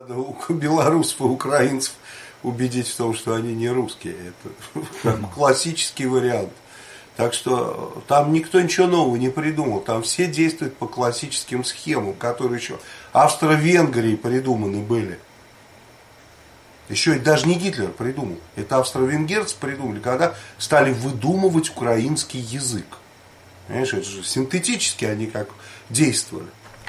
Белорусов и украинцев убедить в том, что они не русские. Это как классический вариант. Так что там никто ничего нового не придумал. Там все действуют по классическим схемам, которые еще Австро-Венгрии придуманы были. Еще и даже не Гитлер придумал. Это австро-венгерцы придумали, когда стали выдумывать украинский язык. Понимаешь, это же синтетически они как действовали.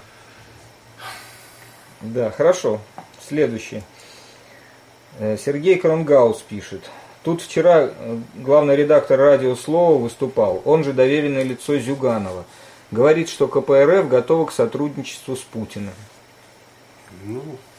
Да, хорошо. Следующий. Сергей Кронгаус пишет. Тут вчера главный редактор радио «Слово» выступал, он же доверенное лицо Зюганова. Говорит, что КПРФ готова к сотрудничеству с Путиным. Ну,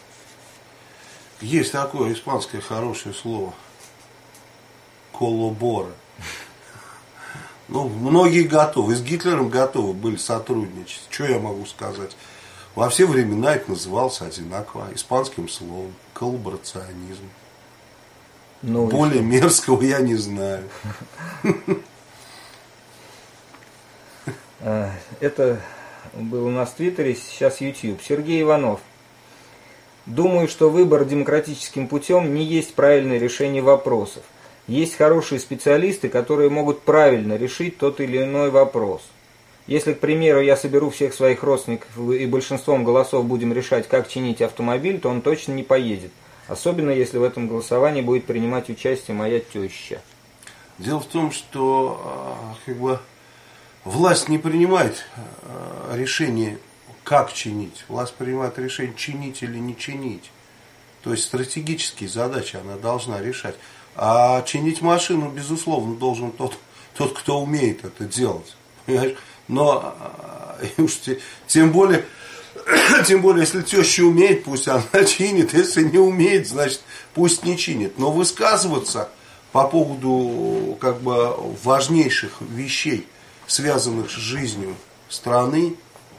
есть такое испанское хорошее слово. Коллабора. Ну, многие готовы. И с Гитлером готовы были сотрудничать. Что я могу сказать? Во все времена это называлось одинаково. Испанским словом. Коллаборационизм. Ну, более мерзкого я не знаю. Это было у нас в Твиттере, сейчас YouTube. Сергей Иванов. Думаю, что выбор демократическим путем не есть правильное решение вопросов. Есть хорошие специалисты, которые могут правильно решить тот или иной вопрос. Если, к примеру, я соберу всех своих родственников и большинством голосов будем решать, как чинить автомобиль, то он точно не поедет. Особенно, если в этом голосовании будет принимать участие моя теща. Дело в том, что власть не принимает решение, как чинить. Власть принимает решение, чинить или не чинить. То есть стратегические задачи она должна решать. А чинить машину, безусловно, должен тот, кто умеет это делать. Понимаешь? Но тем более, если теща умеет, пусть она чинит. Если не умеет, значит, пусть не чинит. Но высказываться по поводу важнейших вещей, связанных с жизнью страны,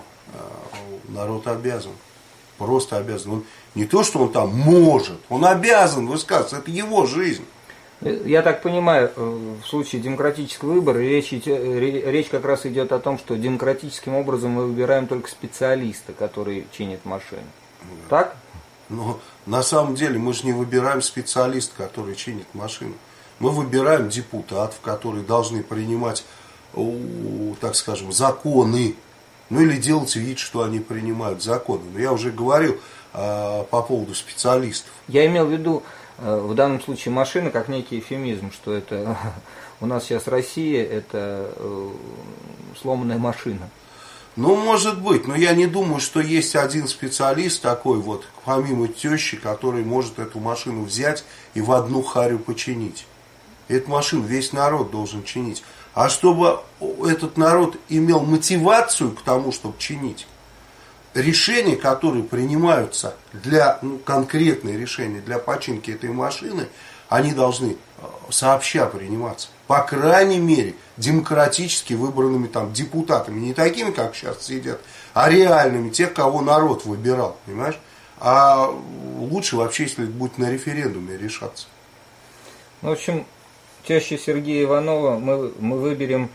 народ обязан. Просто обязан. Он, не то, что он там может, он обязан высказываться. Это его жизнь. Я так понимаю, в случае демократического выбора речь как раз идет о том, что демократическим образом мы выбираем только специалиста, который чинит машину. Да. Так? Но на самом деле мы же не выбираем специалиста, который чинит машину. Мы выбираем депутатов, которые должны принимать, так скажем, законы. Ну или делать вид, что они принимают законы. Но я уже говорил по поводу специалистов. Я имел в виду в данном случае машина как некий эвфемизм, что это у нас сейчас Россия, это сломанная машина. Ну, может быть, но я не думаю, что есть один специалист такой вот, помимо тещи, который может эту машину взять и в одну харю починить. Эту машину весь народ должен чинить. А чтобы этот народ имел мотивацию к тому, чтобы чинить, решения, которые принимаются для, конкретные решения для починки этой машины, они должны сообща приниматься. По крайней мере, демократически выбранными там депутатами. Не такими, как сейчас сидят, а реальными, тех, кого народ выбирал. Понимаешь? А лучше вообще, если это будет на референдуме решаться. Ну, в общем, теща Сергея Иванова мы выберем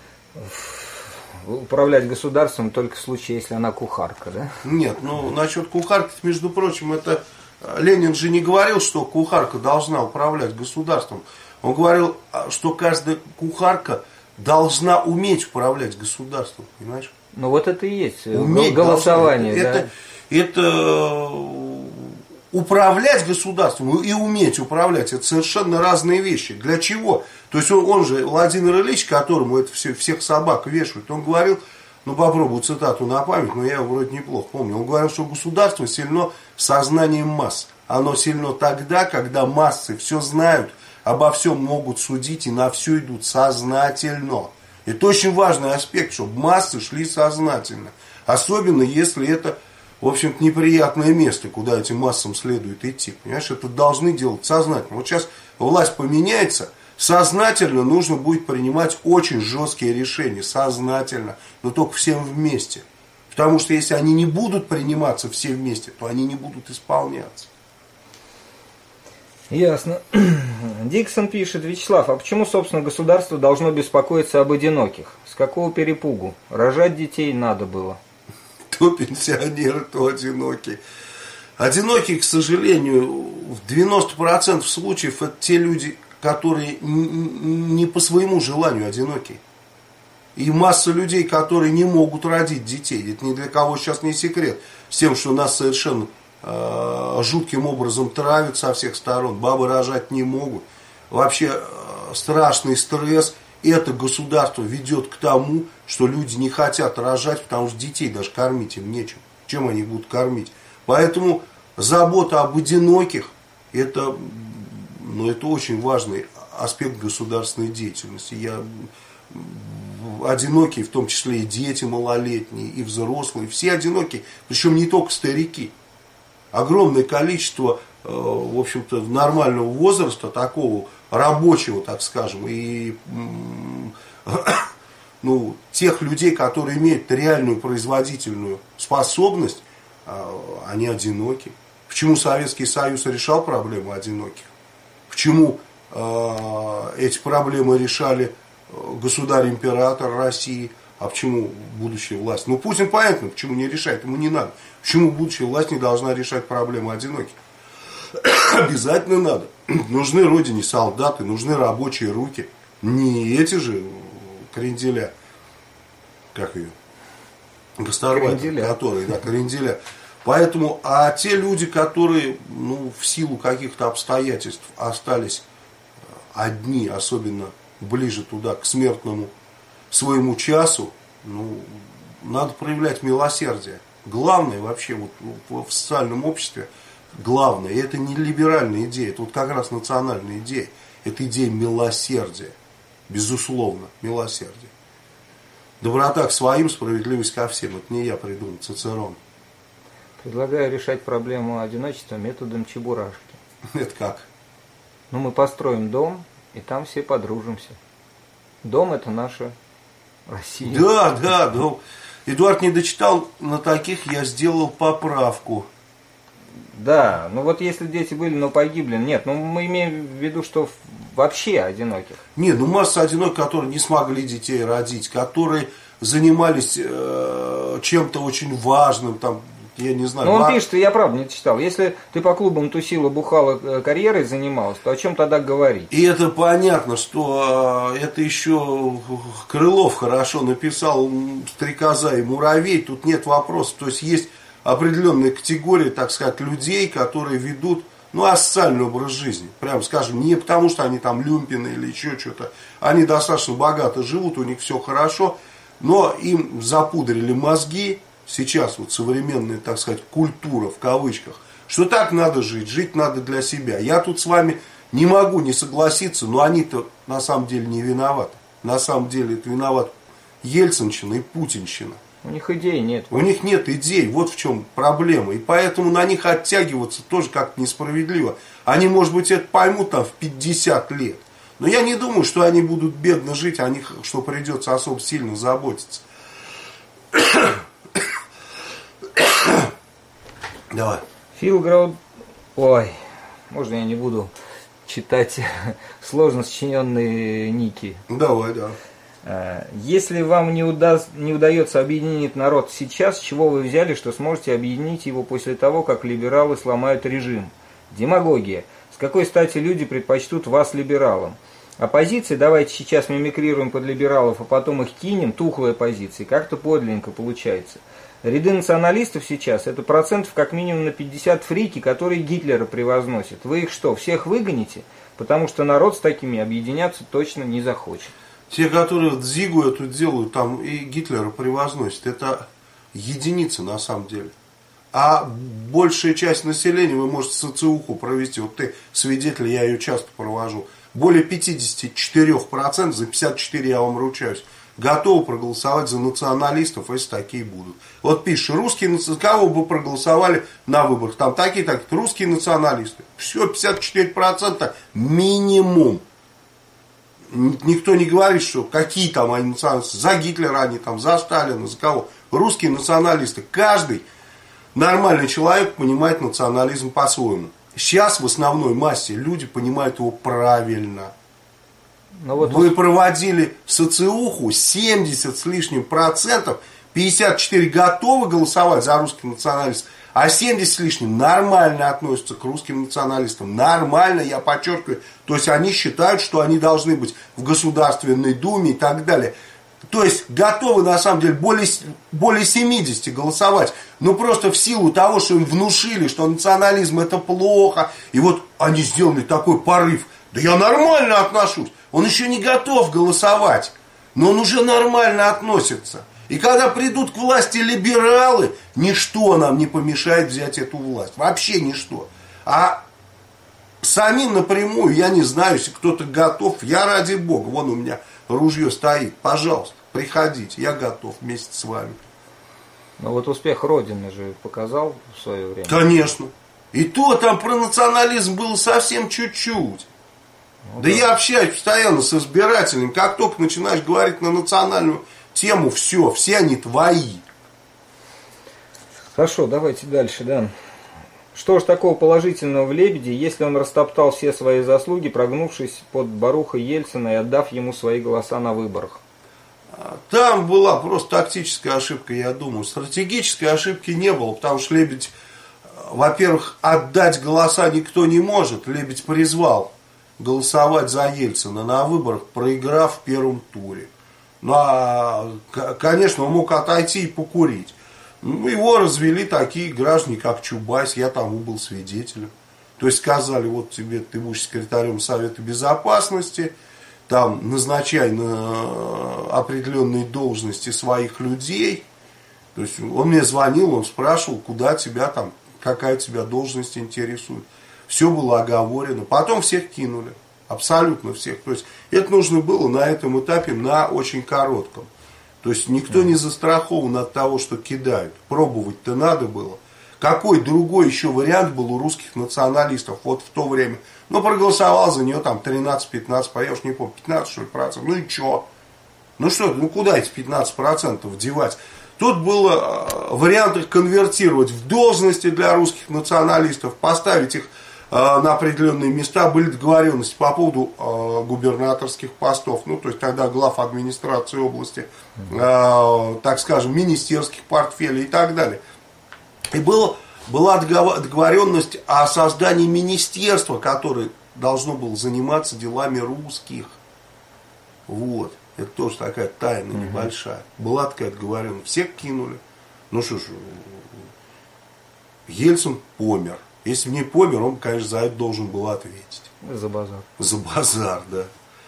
управлять государством только в случае, если она кухарка, да? Нет, насчет кухарки, между прочим, это Ленин же не говорил, что кухарка должна управлять государством. Он говорил, что каждая кухарка должна уметь управлять государством, понимаешь? Ну вот это и есть голосование. Да? Это управлять государством и уметь управлять, это совершенно разные вещи. Для чего? То есть он же, Владимир Ильич, которому это всех собак вешают, он говорил, попробую цитату на память, но я его вроде неплохо помню. Он говорил, что государство сильно сознанием масс. Оно сильно тогда, когда массы все знают, обо всем могут судить и на все идут сознательно. Это очень важный аспект, чтобы массы шли сознательно. Особенно, если это, в общем-то, неприятное место, куда этим массам следует идти. Понимаешь, это должны делать сознательно. Вот сейчас власть поменяется, сознательно нужно будет принимать очень жесткие решения. Сознательно, но только всем вместе. Потому что если они не будут приниматься все вместе, то они не будут исполняться. Ясно. Диксон пишет: Вячеслав, а почему, собственно, государство должно беспокоиться об одиноких? С какого перепугу? Рожать детей надо было. То пенсионеры, то одинокие. Одинокие, к сожалению, в 90% случаев это те люди, которые не по своему желанию одинокие. И масса людей, которые не могут родить детей. Это ни для кого сейчас не секрет. С тем, что нас совершенно жутким образом травят со всех сторон. Бабы рожать не могут. Вообще страшный стресс. Это государство ведет к тому, что люди не хотят рожать, потому что детей даже кормить им нечем. Чем они будут кормить? Поэтому забота об одиноких это очень важный аспект государственной деятельности. Одинокие, в том числе и дети малолетние, и взрослые, все одинокие, причем не только старики. Огромное количество, в общем-то, нормального возраста, такого рабочего, так скажем, и тех людей, которые имеют реальную производительную способность, они одиноки. Почему Советский Союз решал проблему одиноких? Почему эти проблемы решали государь-император России, а почему будущая власть? Путин понятно, почему не решает, ему не надо. Почему будущая власть не должна решать проблемы одиноких? Обязательно надо. Нужны родине солдаты, нужны рабочие руки. Не эти же кренделя, как ее, гастарбайтеры, которые, кренделя. Поэтому, а те люди, которые, в силу каких-то обстоятельств остались одни, особенно ближе туда, к смертному своему часу, надо проявлять милосердие. Главное вообще в социальном обществе, главное, и это не либеральная идея, это как раз национальная идея, это идея милосердия, безусловно, милосердие. Доброта к своим, справедливость ко всем, это не я придумал, Цицерон. Предлагаю решать проблему одиночества методом Чебурашки. Это как? Мы построим дом, и там все подружимся. Дом это наша Россия. Да. Эдуард не дочитал, на таких я сделал поправку. Да, если дети были, но погибли, нет, мы имеем в виду, что вообще одиноких. Нет, масса одиноких, которые не смогли детей родить, которые занимались чем-то очень важным, я не знаю. Он пишет, я правда не читал, если ты по клубам тусила, бухала, карьерой занималась, то о чем тогда говорить? И это понятно, что это еще Крылов хорошо написал, «Стрекоза и муравей», тут нет вопросов, то есть есть определенная категория, так сказать, людей, которые ведут, асоциальный образ жизни, прям скажем, не потому что они там люмпины или еще что-то, они достаточно богато живут, у них все хорошо, но им запудрили мозги, сейчас современная, так сказать, культура в кавычках, что так надо жить, жить надо для себя. Я тут с вами не могу не согласиться, но они-то на самом деле не виноваты. На самом деле это виноват Ельцинщина и Путинщина. У них идей нет. У них нет идей, вот в чем проблема. И поэтому на них оттягиваться тоже как-то несправедливо. Они, может быть, это поймут в 50 лет. Но я не думаю, что они будут бедно жить, о них что придется особо сильно заботиться. Давай. Фил Грауд... Ой, можно я не буду читать сложно сочиненные ники? Давай, да. Если вам не удается объединить народ сейчас, с чего вы взяли, что сможете объединить его после того, как либералы сломают режим? Демагогия. С какой стати люди предпочтут вас либералам? Оппозиции, давайте сейчас мимикрируем под либералов, а потом их кинем, тухлые позиции, как-то подлинненько получается. Ряды националистов сейчас, это процентов как минимум на 50 фрики, которые Гитлера превозносят. Вы их что, всех выгоните? Потому что народ с такими объединяться точно не захочет. Те, которые дзигу эту делают, там и Гитлера превозносят, это единицы на самом деле. А большая часть населения, вы можете социуху провести, вот ты свидетель, я ее часто провожу, более 54%, за 54 я вам ручаюсь, готовы проголосовать за националистов, если такие будут. Вот пишешь, русские, кого бы проголосовали на выборах, там такие, русские националисты. Все, 54% минимум. Никто не говорит, что какие там они националисты, за Гитлера они там, за Сталина, за кого. Русские националисты. Каждый нормальный человек понимает национализм по-своему. Сейчас в основной массе люди понимают его правильно. Вы проводили социуху, 70 с лишним процентов, 54 готовы голосовать за русских националистов, А 70 с лишним нормально относятся к русским националистам. Нормально, я подчеркиваю. То есть они считают, что они должны быть в Государственной Думе и так далее. То есть готовы на самом деле более 70 голосовать. Но просто в силу того, что им внушили, что национализм это плохо. И вот они сделали такой порыв. Да я нормально отношусь. Он еще не готов голосовать. Но он уже нормально относится. И когда придут к власти либералы, ничто нам не помешает взять эту власть. Вообще ничто. А самим напрямую, я не знаю, если кто-то готов, я ради бога, вон у меня ружье стоит, пожалуйста, приходите, я готов вместе с вами. Но вот успех Родины же показал в свое время. Конечно. И то там про национализм было совсем чуть-чуть. Ну, да я общаюсь постоянно с избирателями, как только начинаешь говорить на национальную тему, все они твои. Хорошо, давайте дальше, да. Что ж такого положительного в Лебеде, если он растоптал все свои заслуги, прогнувшись под Баруха Ельцина и отдав ему свои голоса на выборах? Там была просто тактическая ошибка, я думаю. Стратегической ошибки не было, потому что Лебедь, во-первых, отдать голоса никто не может. Лебедь призвал голосовать за Ельцина на выборах, проиграв в первом туре. Ну, а, конечно, он мог отойти и покурить. Ну, его развели такие граждане, как Чубайс, я тому был свидетелем. То есть сказали, вот тебе, ты будешь секретарем Совета Безопасности, там назначай на определенные должности своих людей. То есть он мне звонил, он спрашивал, куда тебя там, какая тебя должность интересует. Все было оговорено. Потом всех кинули. Абсолютно всех. То есть это нужно было на этом этапе на очень коротком. То есть никто не застрахован от того, что кидают. Пробовать-то надо было. Какой другой еще вариант был у русских националистов вот в то время? Ну, проголосовал за нее там 13-15, я уж не помню, 15 что ли процентов. Ну и что? Ну что, ну куда эти 15% девать? Тут было вариант их конвертировать в должности для русских националистов, поставить их на определенные места. Были договоренности по поводу губернаторских постов, ну то есть тогда глав администрации области, так скажем, министерских портфелей и так далее. И была договоренность о создании министерства, которое должно было заниматься делами русских. Вот. Это тоже такая тайна небольшая. Была такая договоренность. Всех кинули. Ну что ж, Ельцин помер. Если бы не помер, он, конечно, за это должен был ответить. За базар. За базар, да.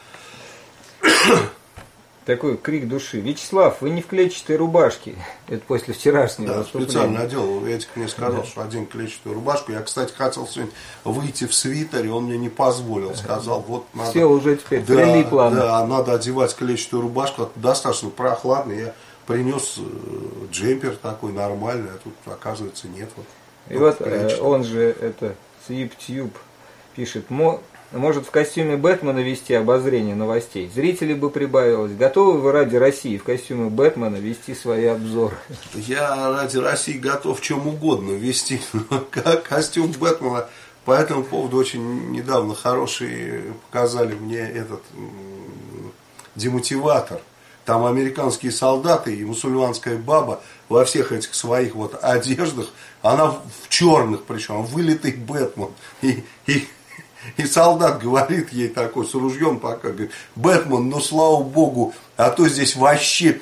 Такой крик души. Вячеслав, вы не в клетчатой рубашке. Это после вчерашнего выступления. Специально одел. Эдик мне сказал, что одень клетчатую рубашку. Я, кстати, хотел сегодня выйти в свитере, он мне не позволил. Сказал, вот надо... Все уже теперь прилипло. Да, надо одевать клетчатую рубашку. Это достаточно прохладно. Я принес джемпер такой нормальный, а тут, оказывается, нет. Вот. И вот он же, это, Тьюб пишет, может в костюме Бэтмена вести обозрение новостей. Зрителей бы прибавилось. Готовы вы ради России в костюме Бэтмена вести свои обзоры? Я ради России готов в чем угодно вести. Костюм Бэтмена по этому поводу очень недавно хороший показали мне этот демотиватор. Там американские солдаты и мусульманская баба во всех этих своих вот одеждах, она в черных, причем вылитый Бэтмен. И солдат говорит ей такой, с ружьем пока, говорит, Бэтмен, ну слава богу, а то здесь вообще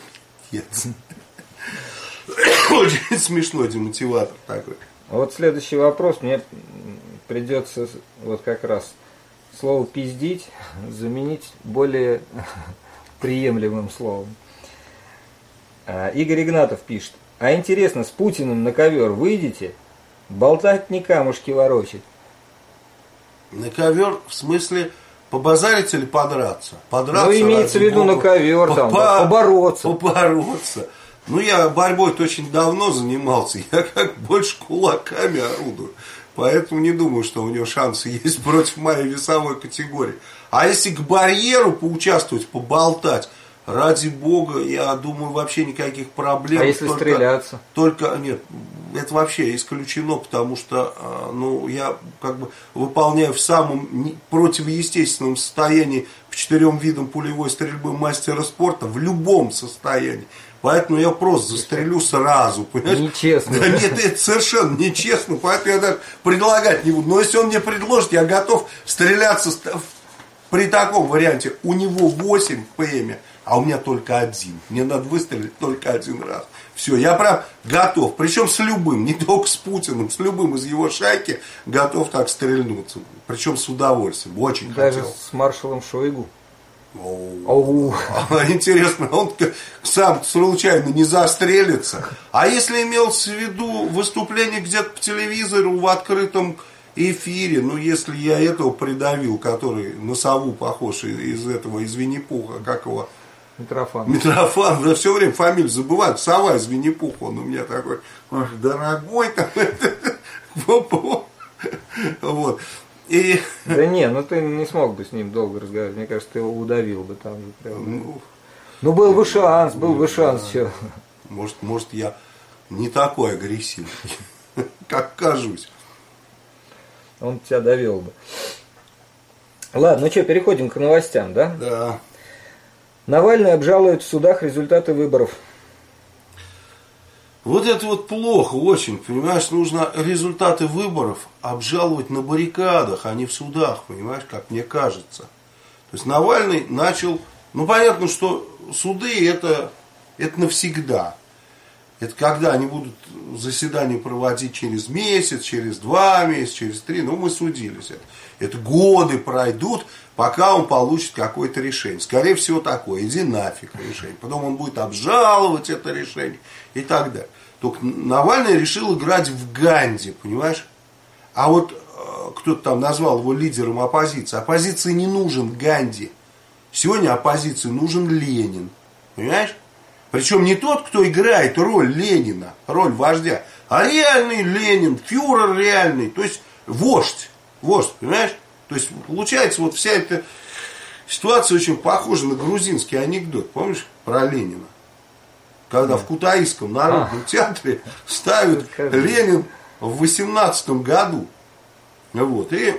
очень смешной демотиватор такой. Вот следующий вопрос, мне придется вот как раз слово «пиздить» заменить более приемлемым словом. Игорь Игнатов пишет, а интересно, с Путиным на ковер выйдете? Болтать не камушки ворочать. На ковер, в смысле, побазарить или подраться? Подраться. Ну, имеется в виду на ковер, там, побороться. Побороться. Ну, я борьбой-то очень давно занимался. Я как больше кулаками орудую. Поэтому не думаю, что у него шансы есть против моей весовой категории. А если к барьеру поучаствовать, поболтать, ради бога, я думаю, вообще никаких проблем. А если стреляться? Только, нет, это вообще исключено, потому что, ну, я как бы выполняю в самом противоестественном состоянии по 4 видам пулевой стрельбы мастера спорта в любом состоянии. Поэтому я просто застрелю сразу, понимаешь? Нечестно. Да нет, это совершенно нечестно, поэтому я даже предлагать не буду. Но если он мне предложит, я готов стреляться при таком варианте. У него 8 в ПМе, а у меня только 1. Мне надо выстрелить только 1 раз. Все, я прям готов. Причем с любым, не только с Путиным, с любым из его шайки готов так стрельнуться. Причем с удовольствием. Очень Даже хотел. с маршалом Шойгу. Интересно, он сам случайно не застрелится. А если имелось в виду выступление где-то по телевизору в открытом эфире, ну если я этого придавил, который на сову похож из Винни-Пуха, как его? Митрофан, да, все время фамилию забывают. Сова из Винни-Пуха, он у меня такой, дорогой там. Вот. И... Да не, ну ты не смог бы с ним долго разговаривать. Мне кажется, ты его удавил бы там же прям. Ну был бы шанс, все. Может я не такой агрессивный, как кажусь. Он тебя довел бы. Ладно, ну что, переходим к новостям, да? Да. Навальный обжалует в судах результаты выборов. Вот это вот плохо очень, понимаешь, нужно результаты выборов обжаловать на баррикадах, а не в судах, понимаешь, как мне кажется. То есть Навальный начал, ну понятно, что суды это навсегда. Это когда они будут заседания проводить через месяц, через 2 месяца, через 3, ну мы судились. Это годы пройдут, пока он получит какое-то решение. Скорее всего такое, иди нафиг решение. Потом он будет обжаловать это решение и так далее. Только Навальный решил играть в Ганди, понимаешь? А вот кто-то там назвал его лидером оппозиции. Оппозиции не нужен Ганди. Сегодня оппозиции нужен Ленин. Понимаешь? Причем не тот, кто играет роль Ленина, роль вождя, а реальный Ленин, фюрер реальный, то есть вождь, понимаешь? То есть получается вот вся эта ситуация очень похожа на грузинский анекдот, помнишь, про Ленина? Когда в Кутаисском народном театре ставят Ленин в 18-м году. Вот, и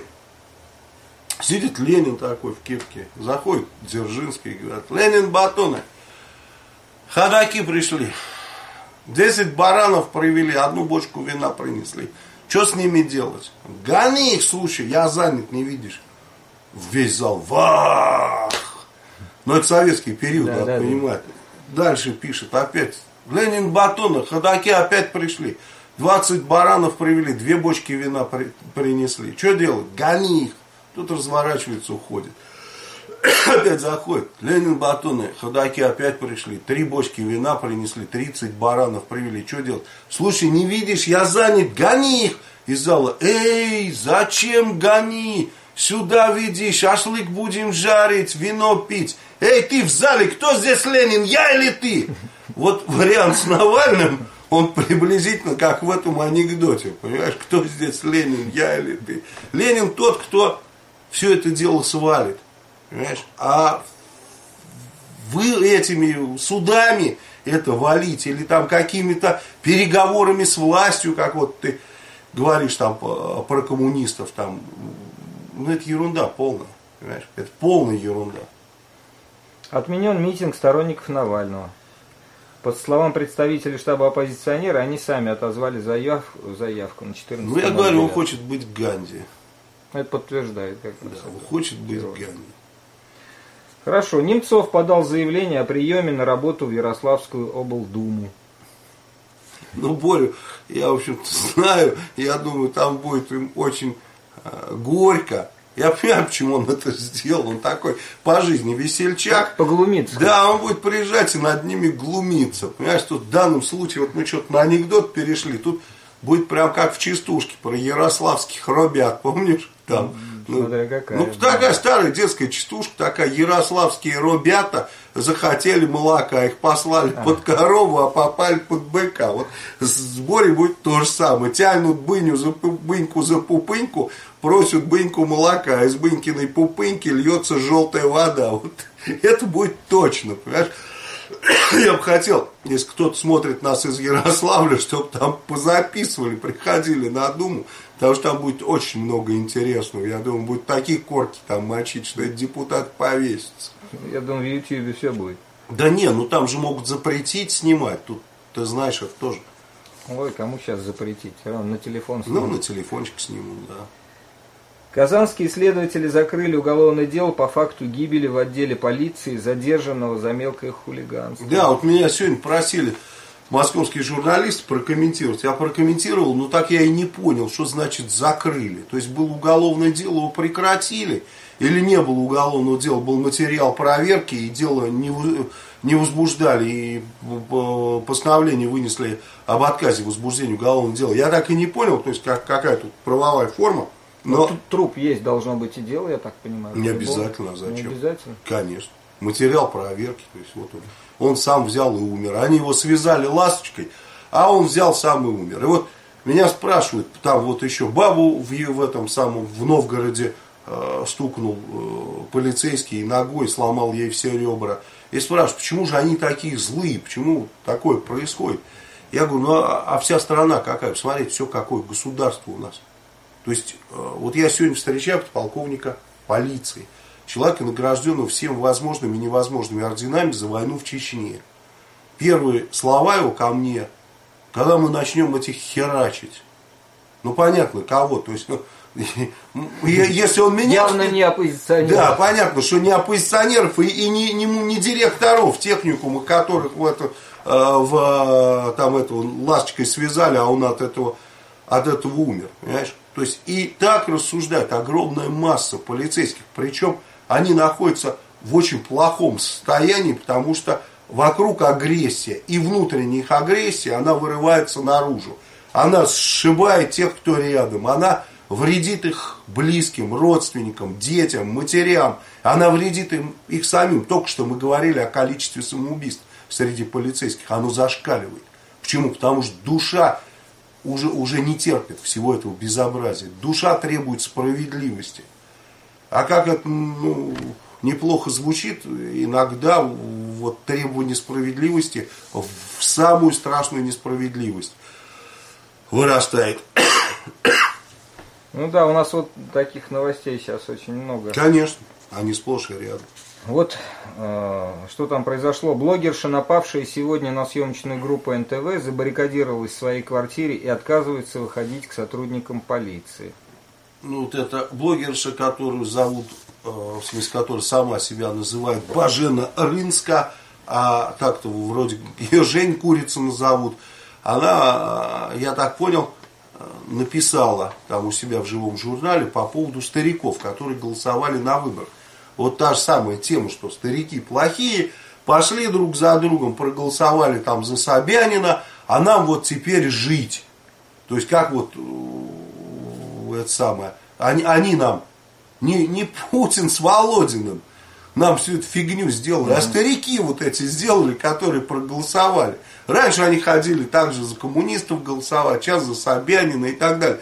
сидит Ленин такой в кепке, заходит Дзержинский и говорит: Ленин, батоны, ходаки пришли, 10 баранов привели, 1 бочку вина принесли. Что с ними делать? Гони их, слушай, я занят, не видишь. Весь зал, вах! Но это советский период, надо понимать. Дальше пишет опять: Ленин, батоны, ходаки опять пришли, 20 баранов привели, 2 бочки вина принесли. Что делать? Гони их. Тут разворачивается, уходит. Опять заходит: Ленин, батоны, ходаки опять пришли, 3 бочки вина принесли, 30 баранов привели. Что делать? Слушай, не видишь, я занят, гони их. Из зала: эй, зачем гони? Сюда веди, шашлык будем жарить, вино пить. Эй, ты в зале, кто здесь Ленин, я или ты? Вот вариант с Навальным, он приблизительно как в этом анекдоте. Понимаешь, кто здесь Ленин, я или ты? Ленин тот, кто все это дело свалит. Понимаешь? А вы этими судами это валите, или там какими-то переговорами с властью, как вот ты говоришь там про коммунистов, там, ну это ерунда полная. Понимаешь? Это полная ерунда. Отменен митинг сторонников Навального. По словам представителей штаба оппозиционера, они сами отозвали заявку на 14 Ну я говорю, он хочет быть Ганди. Это подтверждает как раз. Да, он хочет быть Ганди. Хорошо. Немцов подал заявление о приеме на работу в Ярославскую облдуму. Ну, Борю, я, в общем-то, знаю, я думаю, там будет им очень горько. Я понимаю, почему он это сделал. Он такой по жизни весельчак. Поглумиться. Да, он будет приезжать и над ними глумиться. Понимаешь, тут в данном случае, вот мы что-то на анекдот перешли. Тут будет прям как в частушке про ярославских робят. Помнишь? Там, такая старая детская частушка, такая: ярославские робята захотели молока, их послали под корову, а попали под быка. Вот с Борей будет то же самое. Тянут быньку за пупыньку, просят быньку молока, из бынькиной пупыньки льется желтая вода. Вот это будет точно, понимаешь? Я бы хотел, если кто-то смотрит нас из Ярославля, чтобы там позаписывали, приходили на Думу, потому что там будет очень много интересного. Я думаю, будет такие корки там мочить, что этот депутат повесится. Я думаю, в Ютьюбе все будет. Да не, ну там же могут запретить снимать. Тут, ты знаешь, это тоже. Ой, кому сейчас запретить? Все равно на телефон снимут. Ну, на телефончик снимут, да. Казанские следователи закрыли уголовное дело по факту гибели в отделе полиции задержанного за мелкое хулиганство. Да, вот меня сегодня просили московские журналисты прокомментировать. Я прокомментировал, но так я и не понял, что значит закрыли. То есть было уголовное дело, его прекратили, или не было уголовного дела, был материал проверки, и дело не возбуждали, и постановление вынесли об отказе возбуждения уголовного дела. Я так и не понял, то есть какая тут правовая форма. Но тут труп есть, должно быть и дело, я так понимаю. Не обязательно, а зачем? Не обязательно? Конечно. Материал проверки, то есть вот он сам взял и умер. Они его связали ласточкой, а он взял сам и умер. И вот меня спрашивают, там вот еще бабу в этом самом, в Новгороде стукнул полицейский ногой, сломал ей все ребра. И спрашивают, почему же они такие злые, почему такое происходит? Я говорю, ну а вся страна какая? Посмотрите, все какое государство у нас. То есть, вот я сегодня встречаю подполковника полиции, человека, награжденного всеми возможными и невозможными орденами за войну в Чечне. Первые слова его ко мне, когда мы начнем этих херачить. Ну, понятно, кого. То есть, если он меня... Явно не оппозиционеров. Да, понятно, что не оппозиционеров и не директоров техникума, которых там ласточкой связали, а он от этого умер. Понимаешь? То есть и так рассуждает огромная масса полицейских. Причем они находятся в очень плохом состоянии, потому что вокруг агрессия. И внутренняя их агрессия, она вырывается наружу. Она сшибает тех, кто рядом. Она вредит их близким, родственникам, детям, матерям. Она вредит их самим. Только что мы говорили о количестве самоубийств среди полицейских. Оно зашкаливает. Почему? Потому что душа уже не терпит всего этого безобразия. Душа требует справедливости. А как это неплохо звучит, иногда вот требование справедливости в самую страшную несправедливость вырастает. Ну да, у нас вот таких новостей сейчас очень много. Конечно, они сплошь и рядом. Вот что там произошло. Блогерша, напавшая сегодня на съемочную группу НТВ, забаррикадировалась в своей квартире и отказывается выходить к сотрудникам полиции. Ну вот эта блогерша, которую зовут, в смысле, которая сама себя называет Бажена Рынска, а так-то вроде ее Жень Курицына зовут, она, я так понял, написала там у себя в живом журнале по поводу стариков, которые голосовали на выборах. Вот та же самая тема, что старики плохие, пошли друг за другом, проголосовали там за Собянина, а нам вот теперь жить. То есть как вот это самое, они нам, не Путин с Володиным, нам всю эту фигню сделали, а старики вот эти сделали, которые проголосовали. Раньше они ходили также за коммунистов голосовать, сейчас за Собянина и так далее.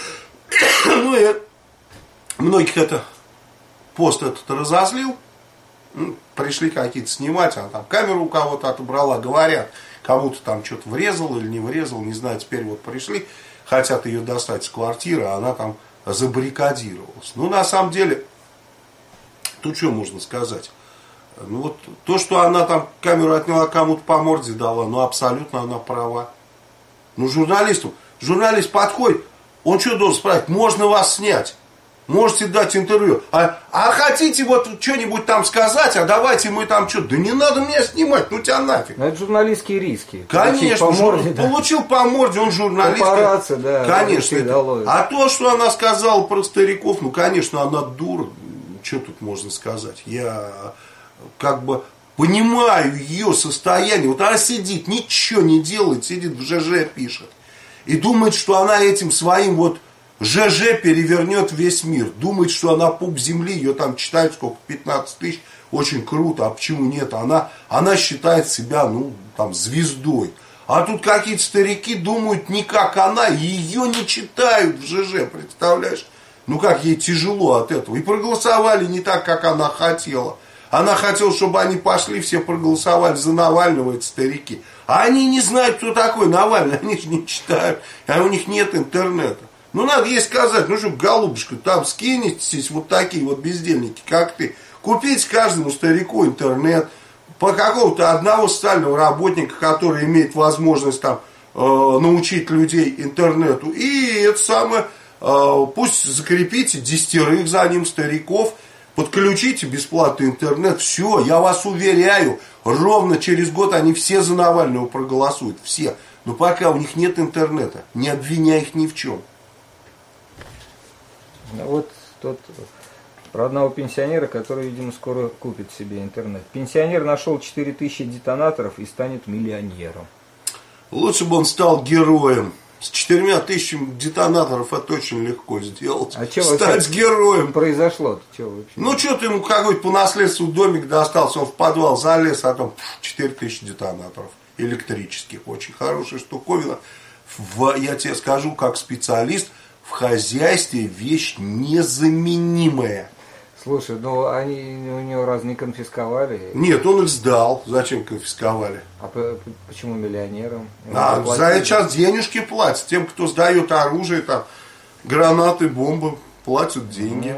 Ну и многих это... Пост этот разозлил, пришли какие-то снимать, она там камеру у кого-то отобрала, говорят, кому-то там что-то врезал или не врезал, не знаю, теперь вот пришли, хотят ее достать с квартиры, а она там забаррикадировалась. Ну, на самом деле, тут что можно сказать? Ну, вот то, что она там камеру отняла, кому-то по морде дала, ну, абсолютно она права. Ну, журналист подходит, он что должен спросить, можно вас снять? Можете дать интервью. А хотите вот что-нибудь там сказать, а давайте мы там что-то. Да не надо меня снимать, ну тебя нафиг. Ну это журналистские риски. Конечно, по морде, получил по морде, он журналист. Папарацци, да. Конечно. А то, что она сказала про стариков, ну конечно, она дура. Что тут можно сказать? Я как бы понимаю ее состояние. Вот она сидит, ничего не делает, сидит в ЖЖ пишет. И думает, что она этим своим вот ЖЖ перевернет весь мир. Думает, что она пуп земли, ее там читают сколько, 15 тысяч, очень круто, а почему нет? Она считает себя, ну, там, звездой. А тут какие-то старики думают не как она, и ее не читают в ЖЖ, представляешь? Ну, как ей тяжело от этого. И проголосовали не так, как она хотела. Она хотела, чтобы они пошли, все проголосовали за Навального, эти старики. А они не знают, кто такой Навальный, они же не читают, а у них нет интернета. Ну, надо ей сказать, ну, чтобы, голубушка, там скинетесь вот такие вот бездельники, как ты. Купите каждому старику интернет, по какого-то одного социального работника, который имеет возможность там научить людей интернету. И это самое, пусть закрепите 10 за ним стариков, подключите бесплатный интернет, все, я вас уверяю, ровно через год они все за Навального проголосуют, все. Но пока у них нет интернета, не обвиняй их ни в чем. Ну вот тот про одного пенсионера, который, видимо, скоро купит себе интернет. Пенсионер нашел 4000 детонаторов и станет миллионером. Лучше бы он стал героем. С 4000 детонаторов это очень легко сделать. А что стать героем. Произошло-то? Что вообще? Ну, что-то ему какой-то по наследству домик достался, он в подвал залез, а там 4000 детонаторов электрических. Очень хорошая штуковина. Я тебе скажу, как специалист, в хозяйстве вещь незаменимая. Слушай, ну они у него раз не конфисковали? Нет, он их сдал. Зачем конфисковали? А почему миллионером? За это сейчас денежки платят. Тем, кто сдает оружие, там, гранаты, бомбы, платят деньги.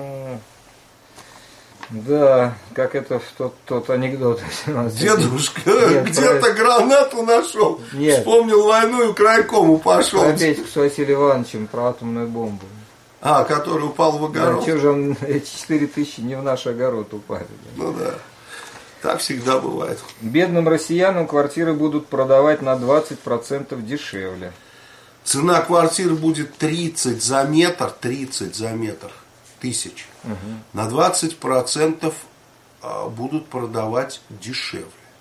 Да, как это тот анекдот. Дедушка где-то гранату нашел. Нет. Вспомнил войну и к райкому пошел. Про Петьку с Василием Ивановичем, про атомную бомбу. Который упал в огород. Да, что же эти 4000 не в наш огород упали? Ну да, так всегда бывает. Бедным россиянам квартиры будут продавать на 20% дешевле. Цена квартиры будет 30 за метр тысяч. Угу. На 20% будут продавать дешевле.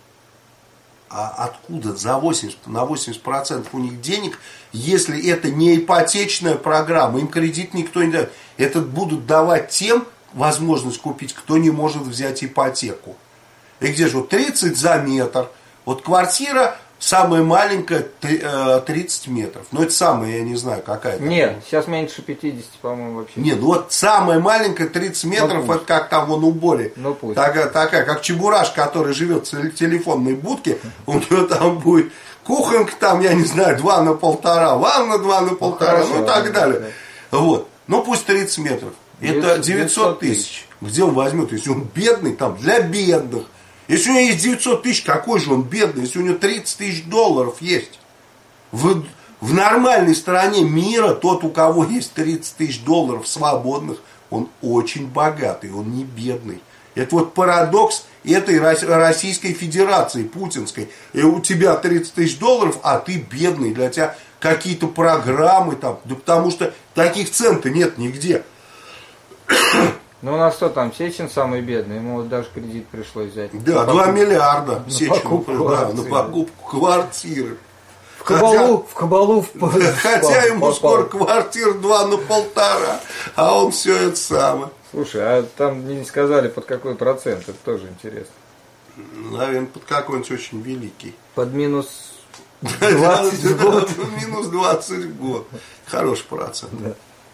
А откуда на 80% у них денег, если это не ипотечная программа, им кредит никто не дает. Это будут давать тем возможность купить, кто не может взять ипотеку. И где же вот 30 за метр, вот квартира самая маленькая 30 метров. Но это самая, я не знаю, какая. Нет, сейчас меньше 50, по-моему, вообще. Нет, ну вот самая маленькая 30 метров, это как там вон у Бори. Такая, как Чебураш, который живет в телефонной будке, у него там будет кухонка, там, я не знаю, 2 на 1,5, ванна 2 на 1,5, ну так далее. Да. Вот. Ну пусть 30 метров. Это 900 тысяч. Где он возьмет? Если он бедный, там, для бедных. Если у него есть 900 тысяч, какой же он бедный? Если у него 30 тысяч долларов есть. В нормальной стране мира тот, у кого есть 30 тысяч долларов свободных, он очень богатый, он не бедный. Это вот парадокс этой Российской Федерации, путинской. И у тебя 30 тысяч долларов, а ты бедный, для тебя какие-то программы там. Да потому что таких цен-то нет нигде. Ну у нас что там, Сечин самый бедный, ему вот даже кредит пришлось взять. Да, 2 миллиарда Сечину, на покупку квартиры. В Кабалу. Хотя ему скоро квартир 2 на 1,5, а он все это самое. Слушай, а там не сказали под какой процент, это тоже интересно. Наверное, под какой-нибудь очень великий. Под минус 20 год. Минус 20 год. Хороший процент. Да.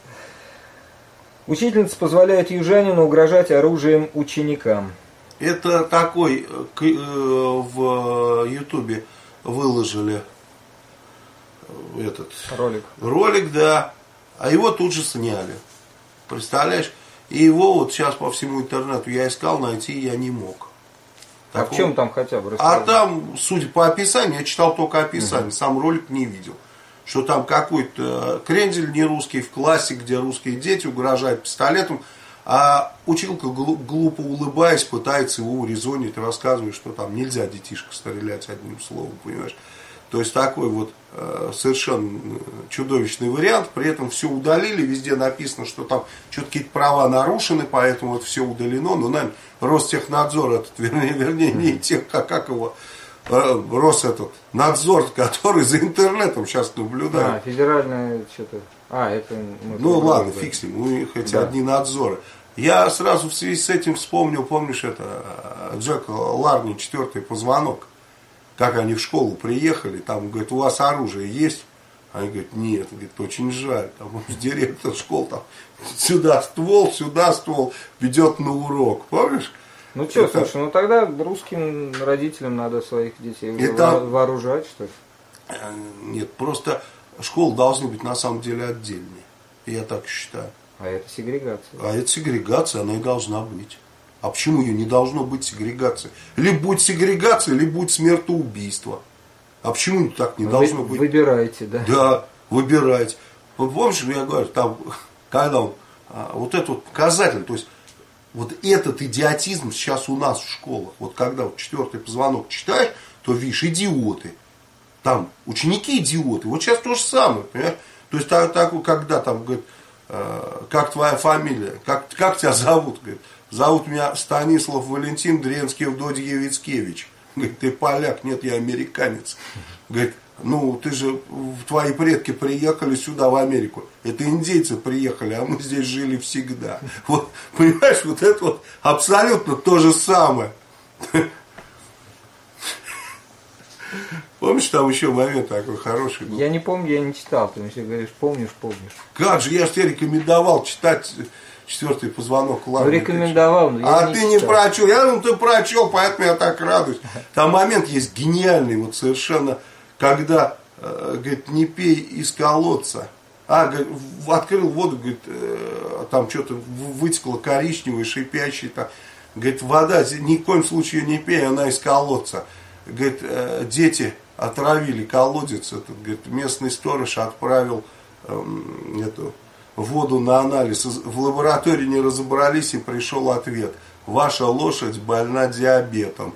Учительница позволяет южанину угрожать оружием ученикам. Это такой в Ютубе выложили этот ролик, да, а его тут же сняли. Представляешь? И его вот сейчас по всему интернету я искал, найти я не мог. А в чем там хотя бы? А там, судя по описанию, я читал только описание, сам ролик не видел. Что там какой-то крендель не русский в классе, где русские дети угрожают пистолетом, а училка, глупо улыбаясь, пытается его урезонить, рассказывает, что там нельзя детишка стрелять одним словом, понимаешь. То есть такой вот совершенно чудовищный вариант, при этом все удалили, везде написано, что там что-то какие-то права нарушены, поэтому это все удалено, но, наверное, Ростехнадзор этот, вернее, не тех, как его... Роснадзор, который за интернетом сейчас наблюдает. Федеральное что-то. Это... Ну ладно, фиг с ним, у них эти одни надзоры. Я сразу в связи с этим вспомнил, помнишь, это Джек Ларни, 4-й позвонок. Как они в школу приехали, там, говорит, у вас оружие есть? Они говорят, нет, говорит, очень жаль. Там директор школы, там, сюда ствол, ведет на урок. Помнишь? Ну что, слушай, ну тогда русским родителям надо своих детей вооружать, что ли? Нет, просто школы должны быть на самом деле отдельные. Я так считаю. А это сегрегация. А это сегрегация, она и должна быть. А почему ее не должно быть сегрегации? Либо будет сегрегация, либо будет смертоубийство. А почему так не должно быть? Выбирайте, да? Да, выбирайте. Вот помнишь, я говорю, там, когда он, вот это вот показатель, то есть вот этот идиотизм сейчас у нас в школах. Вот когда вот 4-й позвонок читаешь, то видишь, идиоты. Там ученики идиоты. Вот сейчас то же самое, понимаешь? То есть так, когда там, говорит, как твоя фамилия, как тебя зовут? Говорит, зовут меня Станислав Валентин Дренский Евдодий Вицкевич. Говорит, ты поляк, нет, я американец. Говорит, ну ты же, твои предки приехали сюда, в Америку. Это индейцы приехали, а мы здесь жили всегда. Вот, понимаешь, вот это вот абсолютно то же самое. Помнишь, там еще момент такой хороший был? Я не помню, я не читал. Ты мне говоришь, помнишь. Как же, я же тебе рекомендовал читать 4-й позвонок. Ну, рекомендовал, но я не ты не прочел. Ты прочел, поэтому я так радуюсь. Там момент есть гениальный, вот совершенно, когда, говорит, не пей из колодца. Говорит, открыл воду, говорит, там что-то вытекло коричневое, шипящее. Там. Говорит, вода, ни в коем случае не пей, она из колодца. Говорит, дети отравили колодец, этот, говорит, местный сторож отправил эту воду на анализ. В лаборатории не разобрались, и пришел ответ: ваша лошадь больна диабетом.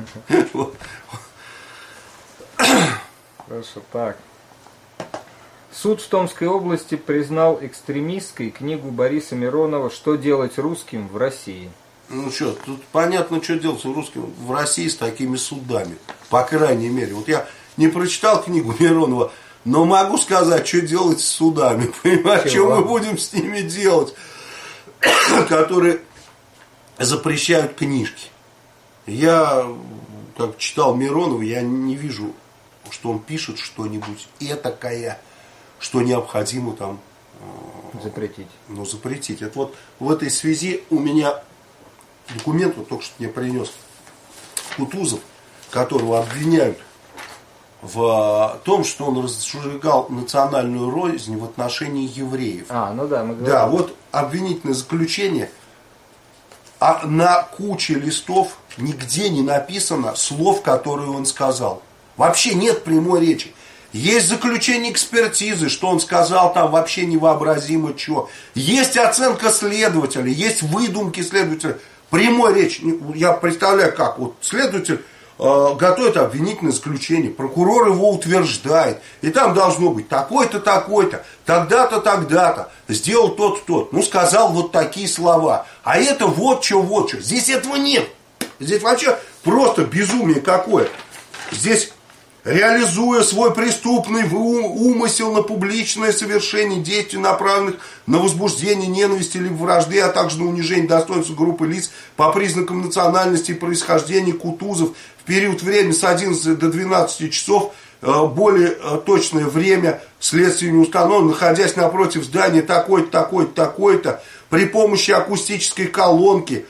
Хорошо, так. Суд в Томской области признал экстремистской книгу Бориса Миронова «Что делать русским в России». Ну что, тут понятно, что делать русским в России с такими судами. По крайней мере. Вот я не прочитал книгу Миронова, но могу сказать, что делать с судами. Понимаешь, что мы будем с ними делать, которые запрещают книжки. Я, как читал Миронова, я не вижу, что он пишет что-нибудь этакое, что необходимо там запретить. Ну, запретить. Это вот в этой связи у меня документ, вот только что мне принес Кутузов, которого обвиняют в том, что он разжигал национальную рознь в отношении евреев. Ну да, мы говорим. Да, вот обвинительное заключение, а на куче листов нигде не написано слов, которые он сказал. Вообще нет прямой речи. Есть заключение экспертизы, что он сказал там вообще невообразимо что. Есть оценка следователя, есть выдумки следователя. Прямой речь, я представляю как, вот следователь готовит обвинительное заключение, прокурор его утверждает, и там должно быть такой-то, такой-то, тогда-то, тогда-то, сделал тот-то, ну сказал вот такие слова, а это вот что, здесь этого нет, здесь вообще просто безумие какое, здесь реализуя свой преступный умысел на публичное совершение действий, направленных на возбуждение ненависти или вражды, а также на унижение достоинства группы лиц по признакам национальности и происхождения, Кутузов в период времени с 11 до 12 часов, более точное время, следствие не установлено, находясь напротив здания такой-то, такой-то, такой-то, при помощи акустической колонки,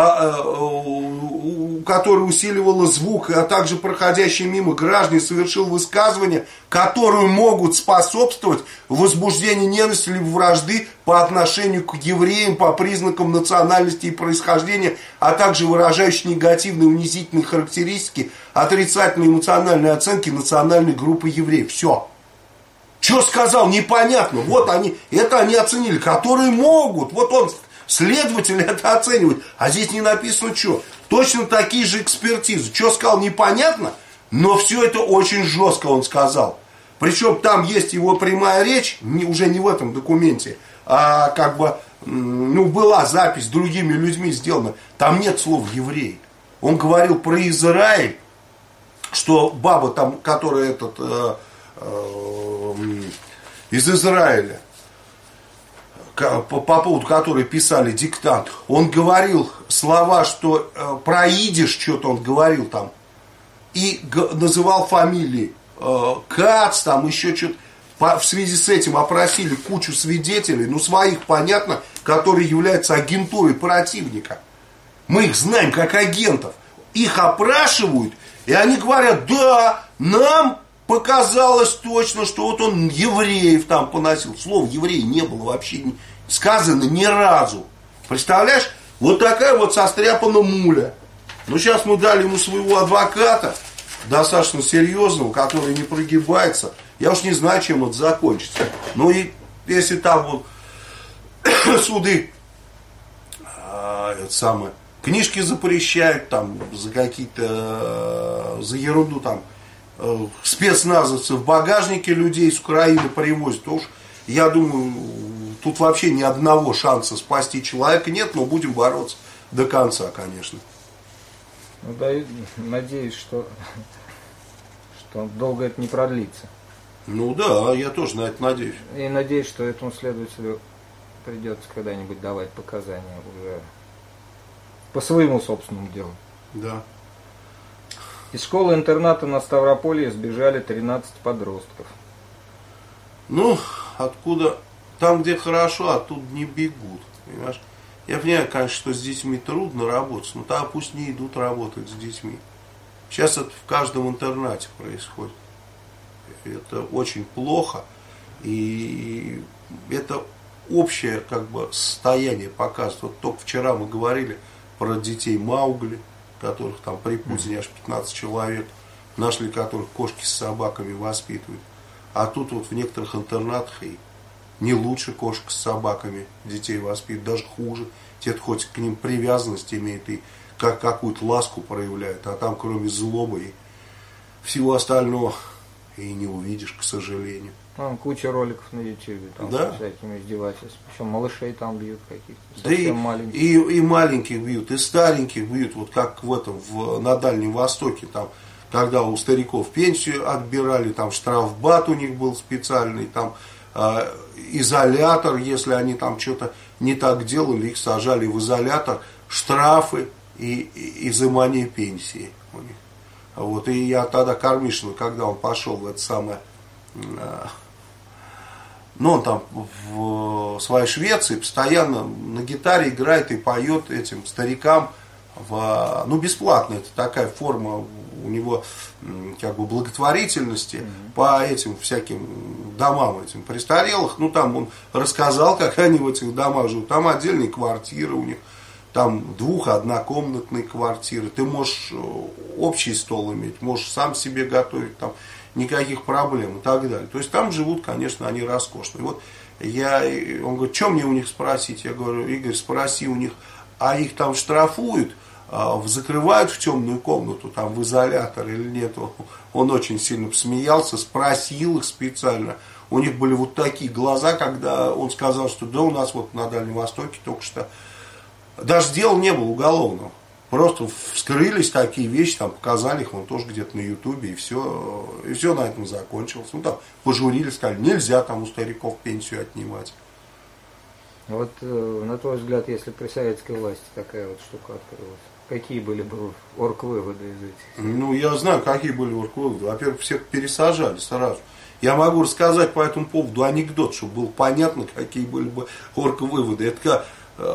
которая усиливала звук, а также проходящие мимо граждане, совершил высказывания, которые могут способствовать возбуждению ненависти или вражды по отношению к евреям по признакам национальности и происхождения, а также выражающие негативные унизительные характеристики, отрицательные эмоциональные оценки национальной группы евреев. Все. Что сказал, непонятно. Вот они, это они оценили, которые могут. Вот он... Следователь это оценивает, а здесь не написано что. Точно такие же экспертизы. Что сказал, непонятно, но все это очень жестко он сказал. Причем там есть его прямая речь, уже не в этом документе, а как бы, была запись другими людьми сделана. Там нет слов еврей. Он говорил про Израиль, что баба там, которая из Израиля, по поводу которой писали диктант, он говорил слова, что про идиш что-то он говорил там, и называл фамилии Кац, там еще что-то. В связи с этим опросили кучу свидетелей, своих, понятно, которые являются агентурой противника. Мы их знаем как агентов. Их опрашивают, и они говорят, да, нам показалось точно, что вот он евреев там поносил. Слова еврей не было вообще сказано ни разу. Представляешь? Вот такая вот состряпана муля. Ну, сейчас мы дали ему своего адвоката, достаточно серьезного, который не прогибается. Я уж не знаю, чем это закончится. Но и если там вот суды это самое, книжки запрещают там за какие-то, за ерунду там, спецназовцы в багажнике людей с Украины привозят, то уж, я думаю, тут вообще ни одного шанса спасти человека нет, но будем бороться до конца, конечно. Ну, да, надеюсь, что долго это не продлится. Ну да, я тоже на это надеюсь. И надеюсь, что этому следователю придется когда-нибудь давать показания уже по своему собственному делу. Да. Из школы-интерната на Ставрополье сбежали 13 подростков. Ну, откуда, там где хорошо, оттуда не бегут, понимаешь? Я понимаю, конечно, что с детьми трудно работать, но там пусть не идут работать с детьми. Сейчас это в каждом интернате происходит. Это очень плохо. И это общее как бы состояние показывает. Вот только вчера мы говорили про детей Маугли, которых там при Путине аж 15 человек, нашли которых кошки с собаками воспитывают. А тут вот в некоторых интернатах и не лучше кошек с собаками детей воспитывают, даже хуже. Те хоть к ним привязанность имеет и как какую-то ласку проявляют, а там кроме злобы и всего остального и не увидишь, к сожалению. Там куча роликов на YouTube, там да? с всякими издевательствами. Причем малышей там бьют каких-то, да совсем маленьких. И маленьких бьют, и стареньких бьют, вот как в этом, на Дальнем Востоке, там, когда у стариков пенсию отбирали, там штрафбат у них был специальный, там изолятор, если они там что-то не так делали, их сажали в изолятор, штрафы и изымание пенсии у них. Вот, и я тогда Кормишину, когда он пошел в это самое, ну, он там в своей Швеции постоянно на гитаре играет и поет этим старикам, ну, бесплатно, это такая форма у него как бы благотворительности по этим всяким домам этим престарелых. Ну, там он рассказал, как они в этих домах живут. Там отдельные квартиры у них, там 2-однокомнатные квартиры. Ты можешь общий стол иметь, можешь сам себе готовить, там никаких проблем и так далее. То есть там живут, конечно, они роскошные. Вот он говорит, что мне у них спросить? Я говорю, Игорь, спроси у них, а их там штрафуют, закрывают в темную комнату, там в изолятор или нет. Он очень сильно посмеялся, спросил их специально. У них были вот такие глаза, когда он сказал, что да, у нас вот на Дальнем Востоке только что даже дела не было уголовного. Просто вскрылись такие вещи, там показали их, он тоже где-то на Ютубе, и все на этом закончилось. Ну там пожурили, сказали, нельзя там у стариков пенсию отнимать. Вот на твой взгляд, если при советской власти такая вот штука открылась, какие были бы орг-выводы из этих? Ну, я знаю, какие были орг-выводы. Во-первых, всех пересажали сразу. Я могу рассказать по этому поводу анекдот, чтобы было понятно, какие были бы орг-выводы. Это как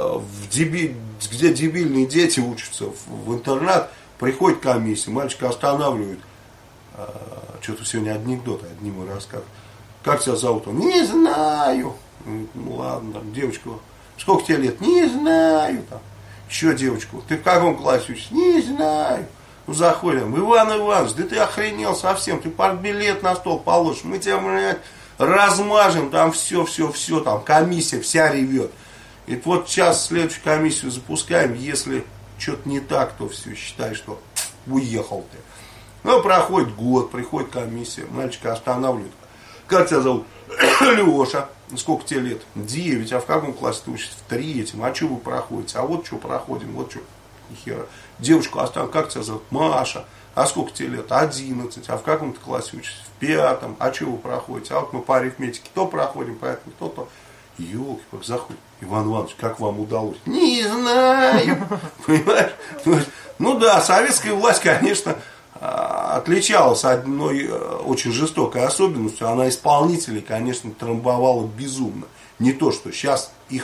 где дебильные дети учатся в интернат, приходит комиссия, мальчика останавливают. Что-то сегодня анекдоты одни мы рассказывают. Как тебя зовут? Он, не знаю. Ну ладно, там, девочка, сколько тебе лет? Не знаю. Там. Еще девочку, ты в каком классе учишься? Не знаю. Ну заходим, Иван Иванович, да ты охренел совсем, ты партбилет на стол положишь, мы тебя, блядь, размажем, там все, там комиссия вся ревет. И вот сейчас следующую комиссию запускаем, если что-то не так, то все, считай, что уехал ты. Ну, проходит год, приходит комиссия, мальчика останавливают. Как тебя зовут? Леша. Сколько тебе лет? 9. А в каком классе ты учишься? В 3. А что вы проходите? А вот что проходим, вот что. Нихера. Девушку оставил. Как тебя зовут? Маша. А сколько тебе лет? 11. А в каком ты классе учишься? В 5. А что вы проходите? А вот мы по арифметике то проходим, поэтому то-то. Ёлки, как заходит. Иван Иванович, как вам удалось? Не знаю. Понимаешь? Ну да, советская власть, конечно, отличалась одной очень жестокой особенностью. Она исполнителей, конечно, трамбовала безумно. Не то, что сейчас их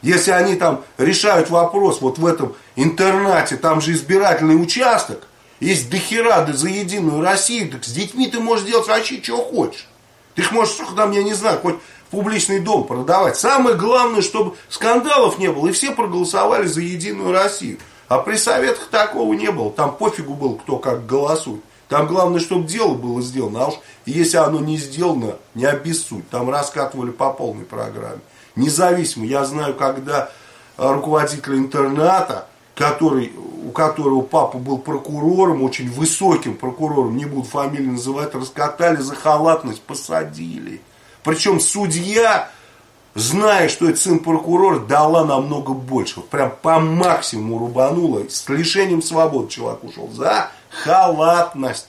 Если они там решают вопрос вот в этом интернате, там же избирательный участок, есть дохера за Единую Россию, так с детьми ты можешь делать вообще, что хочешь. Ты их можешь, там, я не знаю, хоть в публичный дом продавать. Самое главное, чтобы скандалов не было, и все проголосовали за Единую Россию. А при советах такого не было. Там пофигу было, кто как голосует. Там главное, чтобы дело было сделано. А уж если оно не сделано, не обессудь. Там раскатывали по полной программе. Независимо. Я знаю, когда руководитель интерната, у которого папа был прокурором, очень высоким прокурором, не буду фамилию называть, раскатали за халатность, посадили. Причем судья, зная, что это сын прокурора, дала намного больше. Вот прям по максимуму рубанула. С лишением свободы человек ушел. За халатность.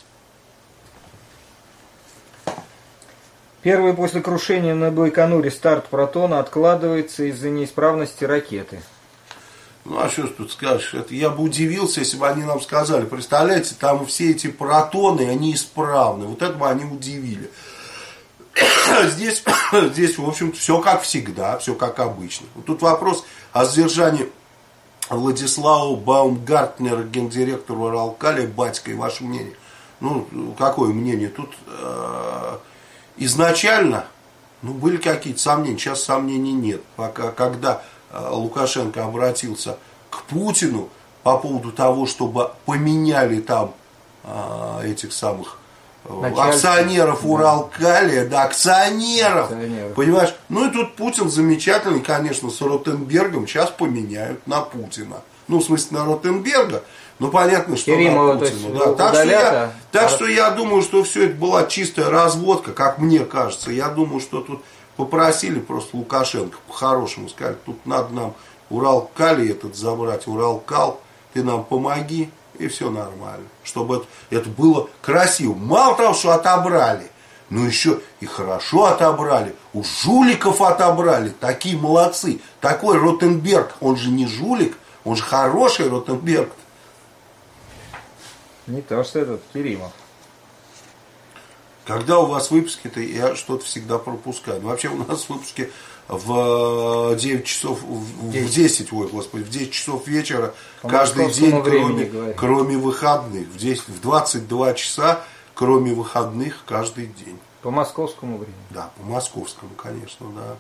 Первый после крушения на Байконуре старт Протона откладывается из-за неисправности ракеты. Ну, а что тут скажешь? Это я бы удивился, если бы они нам сказали. Представляете, там все эти протоны, они исправны. Вот это бы они удивили. Здесь, в общем-то, все как всегда, все как обычно. Вот тут вопрос о задержании Владислава Баумгартнера, гендиректора Уралкали, батька, и ваше мнение. Ну, какое мнение? Тут изначально были какие-то сомнения, сейчас сомнений нет. Пока, когда Лукашенко обратился к Путину по поводу того, чтобы поменяли там этих самых акционеров Уралкалия, да, акционеров, понимаешь? Ну и тут Путин замечательный, конечно, с Ротенбергом сейчас поменяют на Путина. Ну, в смысле, на Ротенберга, ну, понятно, что Керимова, на Путина. Да. Так что я думаю, что все это была чистая разводка, как мне кажется. Я думаю, что тут попросили просто Лукашенко по-хорошему, сказали, тут надо нам Уралкалий этот забрать, Уралкал, ты нам помоги. И все нормально. Чтобы это было красиво. Мало того, что отобрали, но еще и хорошо отобрали. У жуликов отобрали. Такие молодцы. Такой Ротенберг, он же не жулик, он же хороший Ротенберг. Не то, что этот Керимов. Когда у вас выпуски-то, я что-то всегда пропускаю. Вообще у нас выпуски в 9 часов, в 10, ой, господи, в 10 часов вечера по каждый день, кроме выходных. В 22 часа, кроме выходных, каждый день. По московскому времени? Да, по московскому, конечно, да.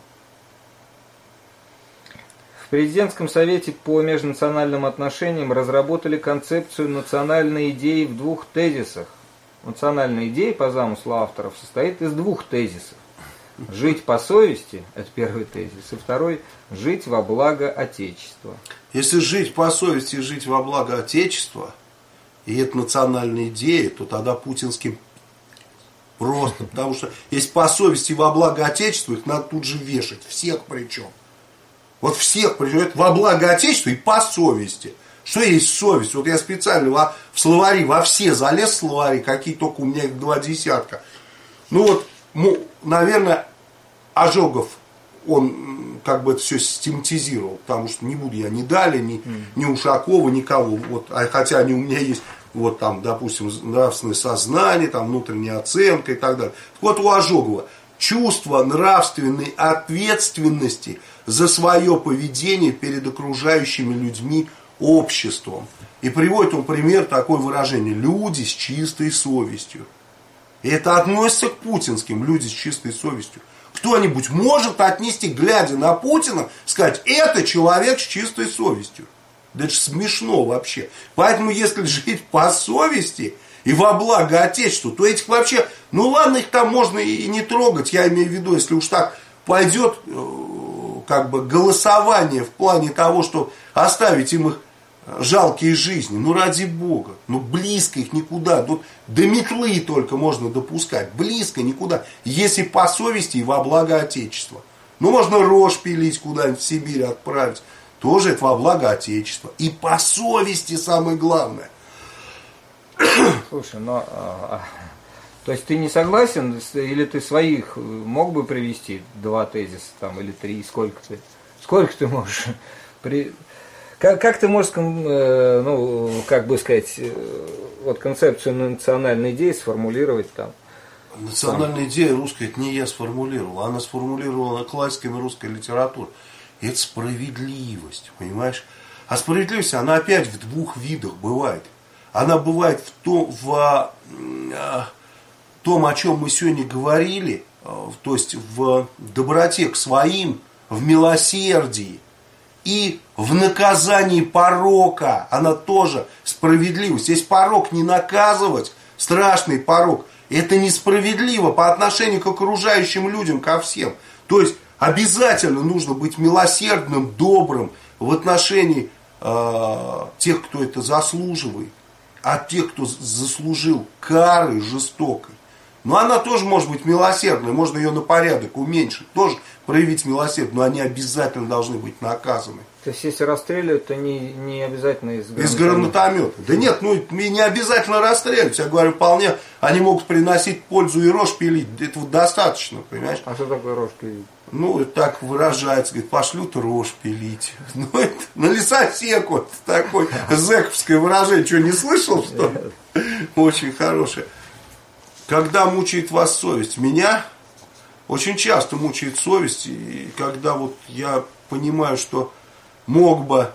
В президентском совете по межнациональным отношениям разработали концепцию национальной идеи в 2 тезисах. Национальная идея, по замыслу авторов, состоит из 2 тезисов. Жить по совести, это первый тезис, и второй, жить во благо Отечества. Если жить по совести и жить во благо Отечества, и это национальная идея, то тогда путинским просто, потому что если по совести и во благо Отечества, их надо тут же вешать, всех причем. Вот всех причем, это во благо Отечества и по совести. Что есть совесть? Вот я специально в словари, во все залез в словари, какие только у меня их 2 десятка. Ну вот, наверное, Ожогов, он как бы это все систематизировал, потому что не буду я ни Даля, ни Ушакова, никого. Вот, хотя они у меня есть, вот там, допустим, нравственное сознание, там, внутренняя оценка и так далее. Вот у Ожогова чувство нравственной ответственности за свое поведение перед окружающими людьми, обществом. И приводит он пример, такое выражение: люди с чистой совестью. И это относится к путинским, люди с чистой совестью. Кто-нибудь может отнести, глядя на Путина, сказать, это человек с чистой совестью. Да это же смешно вообще. Поэтому если жить по совести и во благо Отечеству, то этих вообще, ну ладно, их там можно и не трогать, я имею в виду, если уж так пойдет как бы голосование в плане того, что оставить им их жалкие жизни, ну ради Бога, ну близко их никуда, тут до метлы только можно допускать, близко никуда, если по совести и во благо Отечества. Ну можно рожь пилить куда-нибудь в Сибирь отправить, тоже это во благо Отечества. И по совести самое главное. Слушай, но то есть ты не согласен, или ты своих мог бы привести 2 тезиса там, или 3, сколько ты можешь как ты можешь, ну, как бы сказать, вот концепцию национальной идеи сформулировать там? Национальная идея русская, это не я сформулировал, она сформулирована классиками русской литературы. это справедливость, понимаешь? А справедливость, она опять в двух видах бывает. Она бывает в том, о чем мы сегодня говорили, то есть в доброте к своим, в милосердии и в наказании порока. Она тоже справедливость. Если порок не наказывать, страшный порок, это несправедливо по отношению к окружающим людям, ко всем. То есть обязательно нужно быть милосердным, добрым в отношении тех, кто это заслуживает, а тех, кто заслужил кары жестокой. Но она тоже может быть милосердной, можно ее на порядок уменьшить, тоже проявить милосердие, но они обязательно должны быть наказаны. То есть, если расстреливают, то не обязательно из гранатомета? Из гранатомета. Да нет, не обязательно расстреливать. Я говорю, вполне они могут приносить пользу и рожь пилить. Этого достаточно, понимаешь? А что такое рожь пилить? Ну, это так выражается, говорит, пошлют рожь пилить. Ну, это на лесосеку, такое зэковское выражение. Что, не слышал, что ли? Очень хорошее. Когда мучает вас совесть? Меня очень часто мучает совесть, и когда вот я понимаю, что мог бы,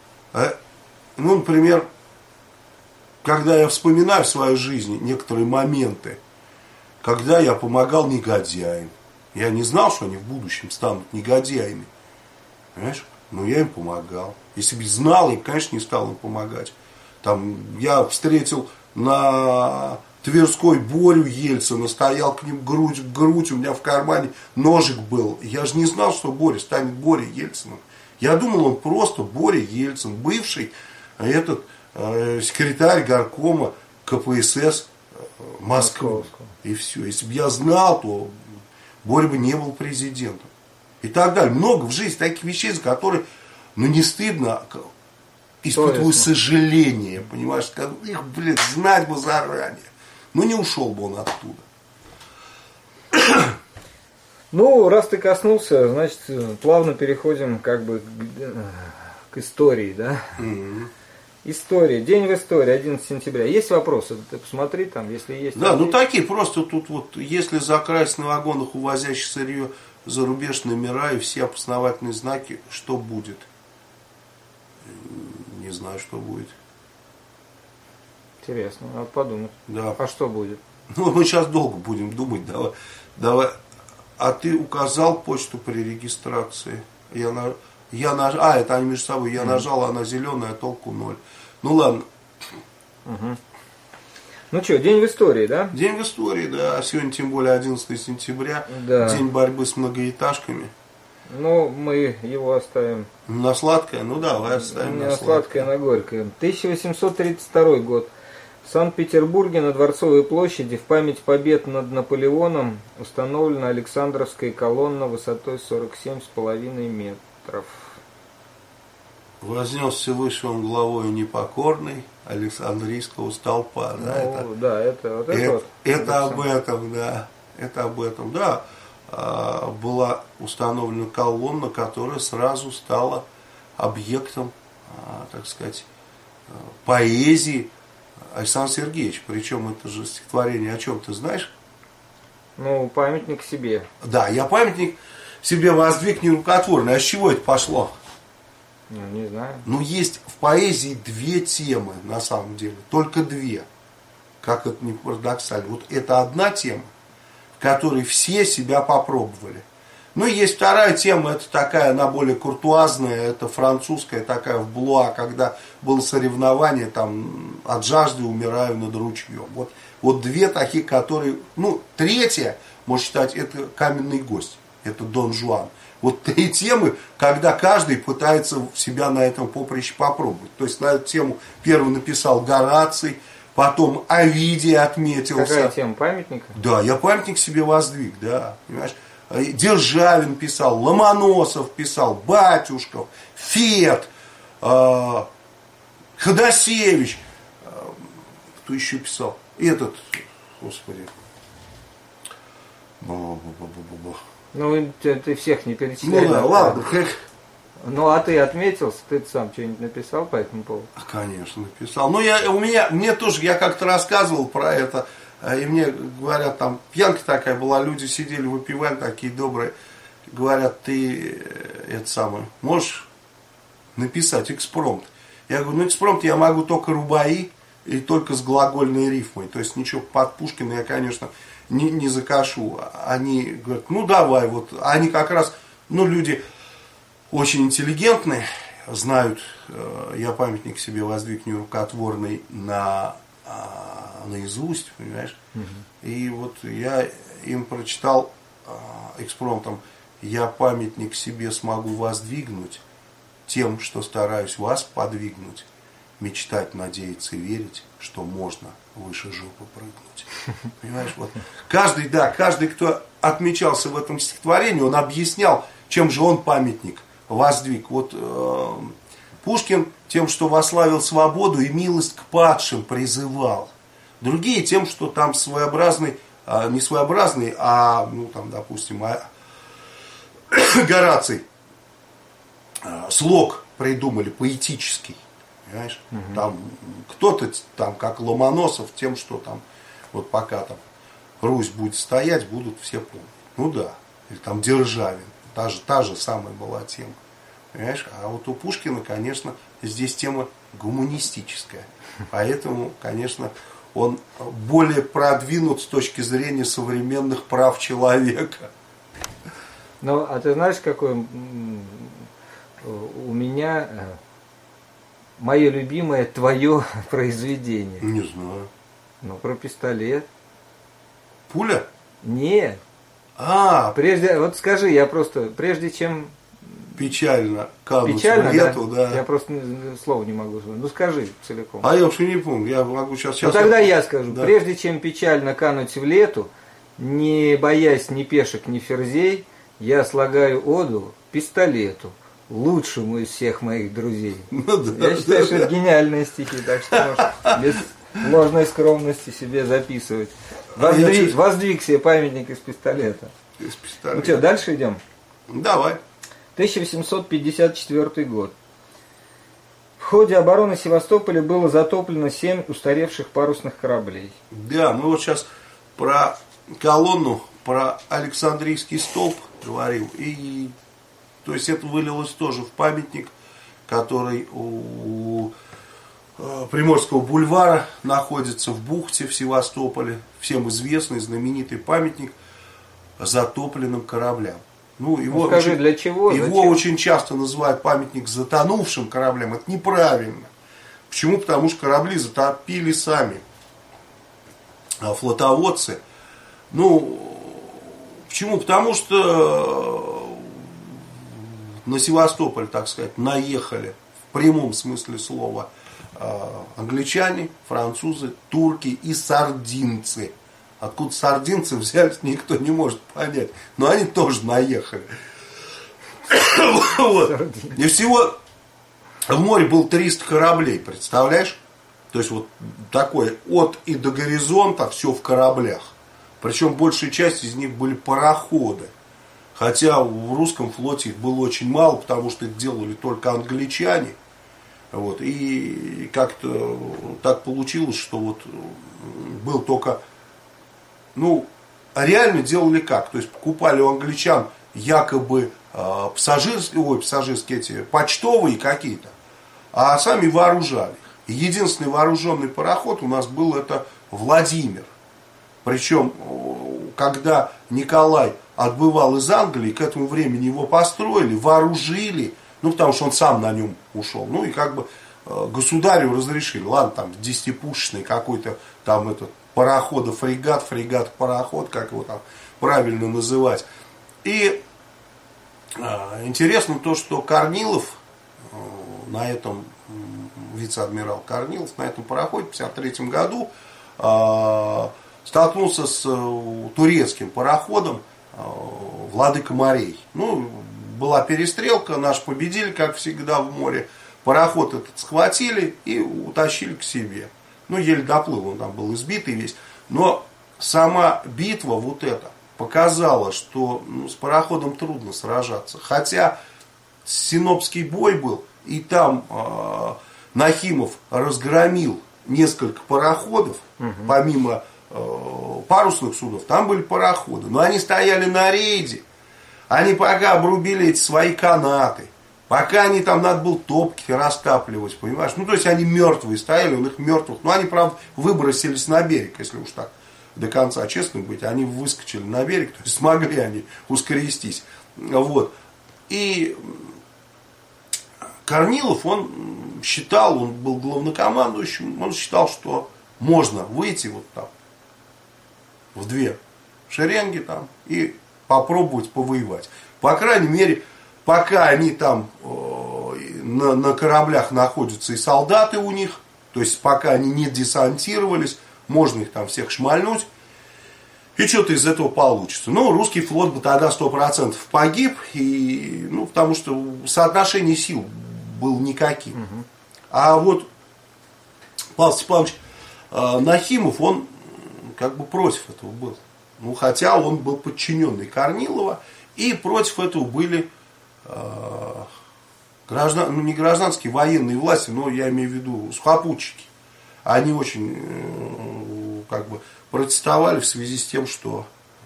ну, например, когда я вспоминаю в своей жизни некоторые моменты, когда я помогал негодяям. Я не знал, что они в будущем станут негодяями. Понимаешь? Но я им помогал. Если бы знал, я, конечно, не стал им помогать. Там, я встретил на Тверской Борю Ельцина, стоял к ним грудь к грудь, у меня в кармане ножик был. Я же не знал, что Боря станет Борей Ельциным. Я думал, он просто Боря Ельцин, бывший секретарь горкома КПСС Москвы. И все. Если бы я знал, то Боря бы не был президентом. И так далее. Много в жизни таких вещей, за которые, не стыдно, испытываю сожаление. Понимаешь, их, знать бы заранее. Не ушел бы он оттуда. Ну, раз ты коснулся, значит, плавно переходим к истории, да? Mm-hmm. История. День в истории, 11 сентября. Есть вопросы? Ты посмотри там, если есть. Да, такие просто тут вот, если закрасть на вагонах, увозящих сырье за рубеж, номера и все опознавательные знаки, что будет? Не знаю, что будет. Интересно, надо подумать. Да. А что будет? Мы сейчас долго будем думать. Давай. А ты указал почту при регистрации? Это они между собой. Я нажал, она зеленая, а толку ноль. Ну ладно. Угу. Ну что, день в истории, да? День в истории, да. Сегодня тем более 11 сентября. Да. День борьбы с многоэтажками. Ну, мы его оставим. На сладкое? Ну давай оставим на сладкое, на горькое. 1832 год. В Санкт-Петербурге на Дворцовой площади в память побед над Наполеоном установлена Александровская колонна высотой 47,5 метров. Вознесся выше он главой непокорный Александрийского столпа. Ну, да, это об этом, да. Это об этом, да. Была установлена колонна, которая сразу стала объектом, так сказать, поэзии Александра Сергеевича. Причем это же стихотворение о чем, ты знаешь? Ну, памятник себе. Да, я памятник себе воздвиг нерукотворный. А с чего это пошло? Ну, не знаю. Есть в поэзии две темы, на самом деле. Только две. Как это ни парадоксально. Вот это одна тема, в которой все себя попробовали. Есть вторая тема, это такая, она более куртуазная, это французская такая в Блуа, когда было соревнование, там, от жажды умираю над ручьем. Вот две таких, которые, третья, можно считать, это каменный гость, это Дон Жуан. Вот три темы, когда каждый пытается себя на этом поприще попробовать. То есть на эту тему первый написал Гораций, потом Овидий отметился. Какая тема, памятника? Да, я памятник себе воздвиг, да, понимаешь. Державин писал, Ломоносов писал, Батюшков, Фет, Ходосевич, кто еще писал? Этот, господи. Ты всех не перечисляй. Да, ладно. А ты отметился, ты сам что-нибудь написал по этому поводу? Конечно, написал. Мне тоже, я как-то рассказывал про это. И мне говорят, там пьянка такая была, люди сидели, выпивали, такие добрые. говорят, ты это самое, можешь написать экспромт? Я говорю, ну экспромт я могу только рубаи и только с глагольной рифмой. То есть ничего под Пушкина я, конечно, не закашу. Они говорят, ну давай, вот. Они как раз, ну люди очень интеллигентные, знают, я памятник себе воздвигну рукотворный наизусть, понимаешь? И вот я им прочитал экспромтом, я памятник себе смогу воздвигнуть тем, что стараюсь вас подвигнуть, мечтать, надеяться и верить, что можно выше жопы прыгнуть. Понимаешь, вот. Каждый, кто отмечался в этом стихотворении, он объяснял, чем же он памятник воздвиг. Вот Пушкин тем, что вославил свободу и милость к падшим призывал. Другие тем, что там своеобразный, не своеобразный, а, ну там, допустим, Гораций слог придумали поэтический. Понимаешь? Там кто-то там, как Ломоносов, тем, что там, вот пока там Русь будет стоять, будут все помнить. Ну да. Или там Державин. Та же самая была тема. Понимаешь? А вот у Пушкина, конечно, здесь тема гуманистическая. Поэтому, конечно, он более продвинут с точки зрения современных прав человека. Ну, а ты знаешь, какой у меня мое любимое твое произведение? Не знаю. Ну, про пистолет. Пуля? Нет. Вот скажи, я просто, прежде чем... Печально кануть в лету, да. Я просто слова не могу сказать. Ну, скажи целиком. А я вообще не помню, я могу сейчас... Ну, тогда я скажу. Да. Прежде чем печально кануть в лету, не боясь ни пешек, ни ферзей, я слагаю оду пистолету, лучшему из всех моих друзей. Ну, да, я считаю, что это гениальные стихи, так что можешь без ложной скромности себе записывать. Воздвиг себе памятник из пистолета. Из пистолета. Ну что, дальше идем? Давай. 1854 год. В ходе обороны Севастополя было затоплено 7 устаревших парусных кораблей. Да, мы вот сейчас про колонну, про Александрийский столб говорил. И, то есть это вылилось тоже в памятник, который у Приморского бульвара находится в бухте в Севастополе. Всем известный, знаменитый памятник затопленным кораблям. Ну, его скажи, для чего? Его очень часто называют памятник затонувшим кораблям. Это неправильно. Почему? Потому что корабли затопили сами флотоводцы. Ну, почему? Потому что на Севастополь, так сказать, наехали в прямом смысле слова англичане, французы, турки и сардинцы. Откуда сардинцы взялись, никто не может понять. Но они тоже наехали. Вот. И всего в море было 300 кораблей, представляешь? То есть вот такое от и до горизонта все в кораблях. Причем большая часть из них были пароходы. Хотя в русском флоте их было очень мало, потому что это делали только англичане. Вот. И как-то так получилось, что вот был только... Ну, реально делали как? То есть покупали у англичан якобы пассажирские эти, почтовые какие-то, а сами вооружали их. Единственный вооруженный пароход у нас был это Владимир. Причем, когда Николай отбывал из Англии, к этому времени его построили, вооружили, ну, потому что он сам на нем ушел. Ну, и как бы государю разрешили. Ладно, там 10-пушечный какой-то там этот парохода-фрегат, фрегат-пароход, как его там правильно называть. И интересно то, что Корнилов, на этом, вице-адмирал Корнилов, на этом пароходе в 1953 году столкнулся с турецким пароходом «Владыка морей». Ну, была перестрелка, наши победили, как всегда, в море. Пароход этот схватили и утащили к себе. Ну, еле доплыл, он там был избитый весь. Но сама битва вот эта показала, что с пароходом трудно сражаться. Хотя Синопский бой был, и там Нахимов разгромил несколько пароходов, помимо парусных судов, там были пароходы. Но они стояли на рейде. Они пока обрубили эти свои канаты, пока они там надо было топки растапливать, понимаешь? Ну, то есть они мертвые стояли, он их мертвых. Ну, они, правда, выбросились на берег, если уж так до конца честно быть. Они выскочили на берег, то есть смогли они ускрестись. Вот. И Корнилов, он считал, он был главнокомандующим, он считал, что можно выйти вот там в две шеренги там и попробовать повоевать. По крайней мере, пока они там на кораблях находятся и солдаты у них, то есть пока они не десантировались, можно их там всех шмальнуть, и что-то из этого получится. Ну, русский флот бы тогда 100% погиб, и, ну, потому что соотношение сил было никаким. Угу. А вот Павел Степанович Нахимов, он как бы против этого был. Ну, хотя он был подчиненный Корнилова, и против этого были не гражданские, военные власти, но я имею в виду сухопутчики. Они очень как бы протестовали в связи с тем, что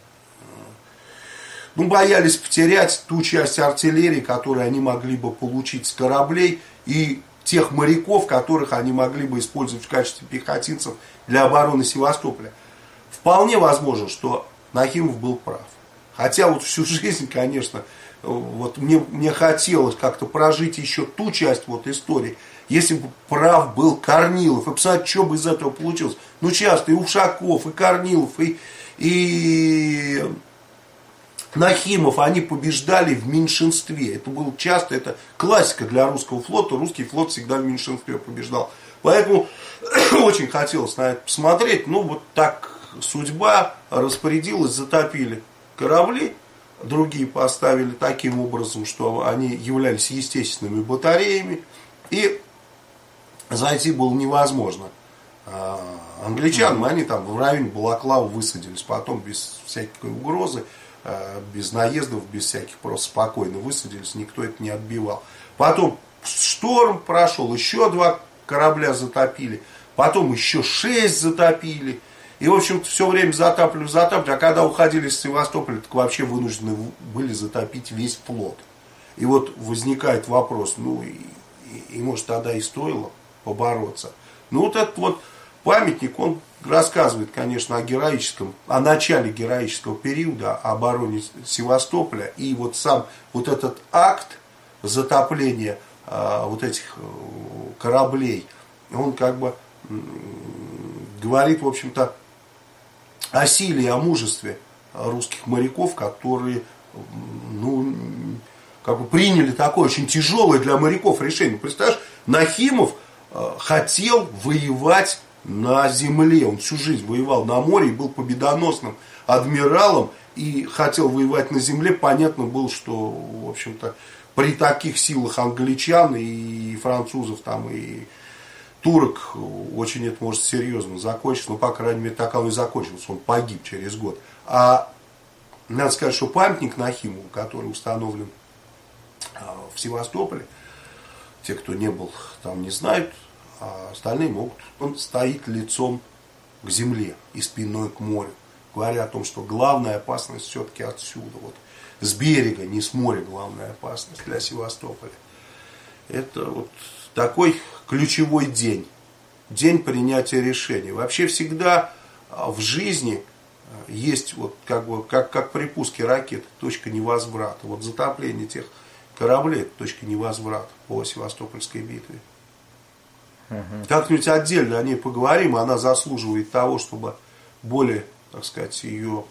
боялись потерять ту часть артиллерии, которую они могли бы получить с кораблей, и тех моряков, которых они могли бы использовать в качестве пехотинцев для обороны Севастополя. Вполне возможно, что Нахимов был прав. Хотя вот всю жизнь, конечно, вот мне хотелось как-то прожить еще ту часть вот истории. Если бы прав был Корнилов, и посмотреть, что бы из этого получилось. Ну, часто и Ушаков, и Корнилов, и Нахимов, они побеждали в меньшинстве. Это было часто, это классика для русского флота. Русский флот всегда в меньшинстве побеждал. Поэтому очень хотелось на это посмотреть. Ну, вот так судьба распорядилась, затопили корабли. Другие поставили таким образом, что они являлись естественными батареями. И зайти было невозможно. Англичанам, они там в районе Балаклавы высадились. Потом без всякой угрозы, без наездов, без всяких, просто спокойно высадились. Никто это не отбивал. Потом шторм прошел, еще 2 корабля затопили. Потом еще 6 затопили. И, в общем-то, все время затапливали. А когда уходили с Севастополя, так вообще вынуждены были затопить весь флот. И вот возникает вопрос, и может тогда и стоило побороться. Ну, вот этот вот памятник, он рассказывает, конечно, о начале героического периода, о обороне Севастополя. И вот сам вот этот акт затопления вот этих кораблей, он как бы говорит, в общем-то, о силе и о мужестве русских моряков, которые, как бы приняли такое очень тяжелое для моряков решение. Представляешь, Нахимов хотел воевать на земле. Он всю жизнь воевал на море и был победоносным адмиралом и хотел воевать на земле. Понятно было, что, в общем-то, при таких силах англичан и французов там, и турок очень это может серьезно закончиться. Но, по крайней мере, так оно и закончилось. Он погиб через год. А надо сказать, что памятник Нахимову, который установлен в Севастополе, те, кто не был там, не знают, а остальные могут. Он стоит лицом к земле и спиной к морю, говоря о том, что главная опасность все-таки отсюда, вот с берега, не с моря главная опасность для Севастополя. Это вот такой ключевой день, день принятия решений. Вообще всегда в жизни есть вот как при пуске ракет точка невозврата. Вот затопление тех кораблей — это точка невозврата по Севастопольской битве. Как-нибудь отдельно о ней поговорим, она заслуживает того, чтобы более, так сказать, ее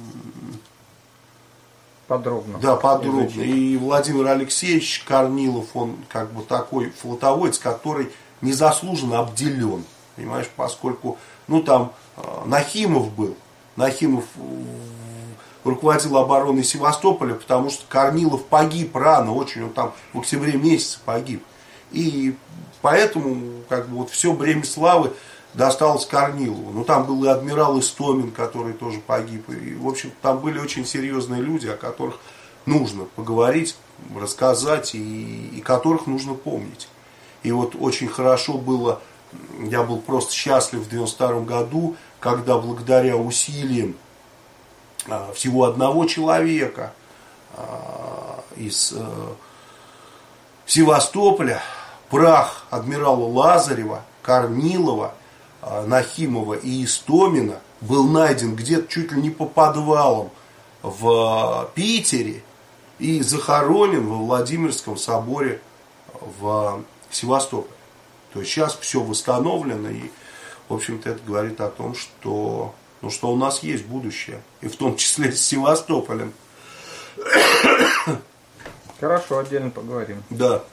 подробно. Да, подробно. Изучить. И Владимир Алексеевич Корнилов, он как бы такой флотоводец, который незаслуженно обделен. Понимаешь, поскольку, там Нахимов был. Нахимов руководил обороной Севастополя, потому что Корнилов погиб рано, очень, он там в октябре месяце погиб. И поэтому как бы вот все бремя славы досталось Корнилову. Там был и адмирал Истомин, который тоже погиб. И, в общем, там были очень серьезные люди, о которых нужно поговорить, рассказать, и которых нужно помнить. И вот очень хорошо было, я был просто счастлив в 1992 году, когда благодаря усилиям всего одного человека, из Севастополя, прах адмирала Лазарева, Корнилова, Нахимова и Истомина был найден где-то чуть ли не по подвалам в Питере и захоронен во Владимирском соборе в Севастополе. То есть сейчас все восстановлено, и, в общем-то, это говорит о том, что, что у нас есть будущее, и в том числе с Севастополем. Хорошо, отдельно поговорим. Да.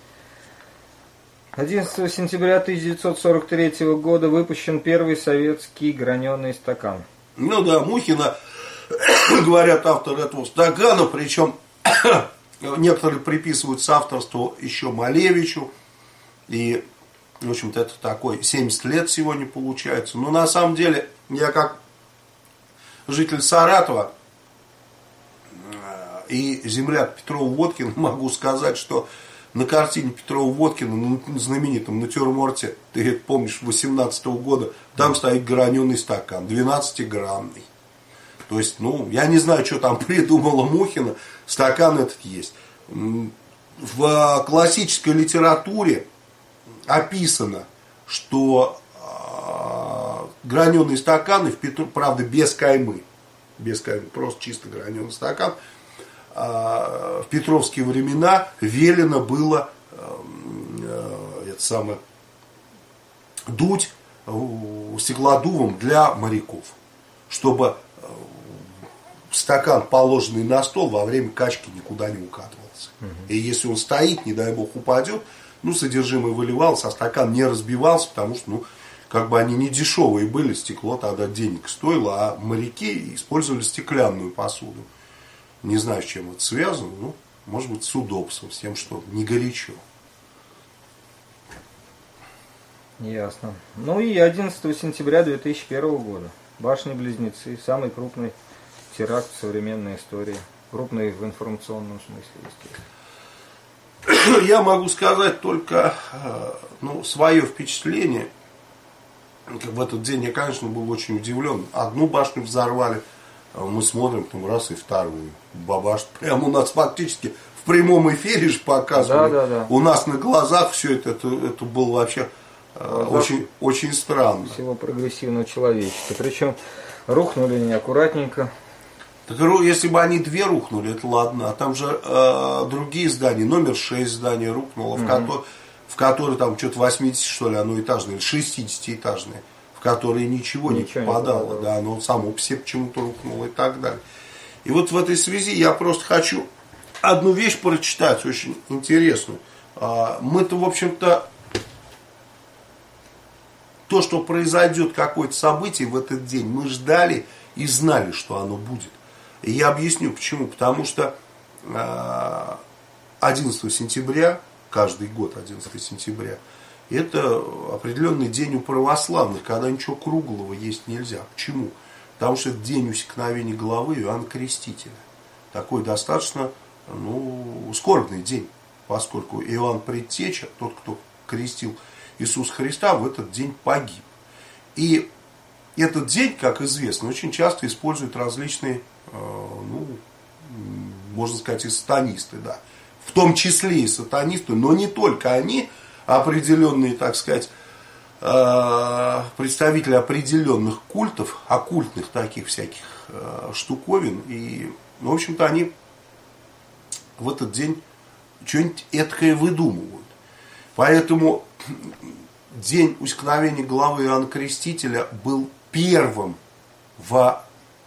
11 сентября 1943 года выпущен первый советский граненый стакан. Ну да, Мухина, говорят, автор этого стакана, причем некоторые приписывают соавторство еще Малевичу, и, в общем-то, это такой 70 лет сегодня получается. Но на самом деле, я как житель Саратова и земляк Петрова-Водкина могу сказать, что на картине Петрова-Водкина, на знаменитом натюрморте, ты это помнишь, 18 года, там стоит граненый стакан, 12-граммный. То есть, я не знаю, что там придумала Мухина, стакан этот есть. В классической литературе описано, что граненые стаканы, правда, без каймы, просто чисто граненый стакан, в петровские времена велено было дуть стеклодувом для моряков, чтобы стакан, положенный на стол, во время качки никуда не укатывался. И если он стоит, не дай бог упадет, содержимое выливалось, а стакан не разбивался, потому что, они не дешевые были, стекло тогда денег стоило, а моряки использовали стеклянную посуду. Не знаю, с чем это связано, может быть, с удобством, с тем, что не горячо. Ясно. И 11 сентября 2001 года. Башни-близнецы. Самый крупный теракт в современной истории. Крупный в информационном смысле, естественно. Я могу сказать только свое впечатление. В этот день я, конечно, был очень удивлен. Одну башню взорвали. Мы смотрим, раз и вторую. Бабаш. Прямо у нас фактически в прямом эфире же показывали. Да. У нас на глазах все это было вообще очень, очень странно. Всего прогрессивного человечества. Причем рухнули неаккуратненько. Так если бы они две рухнули, это ладно. А там же другие здания. Номер 6 здания рухнуло, в которой там что-то 80, что ли, оно этажное, или 60-этажное. В которые ничего не попадало, да, оно само по себе почему-то рухнуло и так далее. И вот в этой связи я просто хочу одну вещь прочитать, очень интересную. Мы-то, в общем-то, то, что произойдет какое-то событие в этот день, мы ждали и знали, что оно будет. И я объясню почему. Потому что 11 сентября, каждый год 11 сентября, это определенный день у православных, когда ничего круглого есть нельзя. Почему? Потому что это день усекновения головы Иоанна Крестителя. Такой достаточно скорбный день, поскольку Иоанн Предтеча, тот, кто крестил Иисуса Христа, в этот день погиб. И этот день, как известно, очень часто используют различные, можно сказать, и сатанисты, да. В том числе и сатанисты, но не только они, определенные, так сказать, представители определенных культов, оккультных таких всяких штуковин. И, в общем-то, они в этот день что-нибудь эткое выдумывают. Поэтому день усекновения головы Иоанна Крестителя был первым в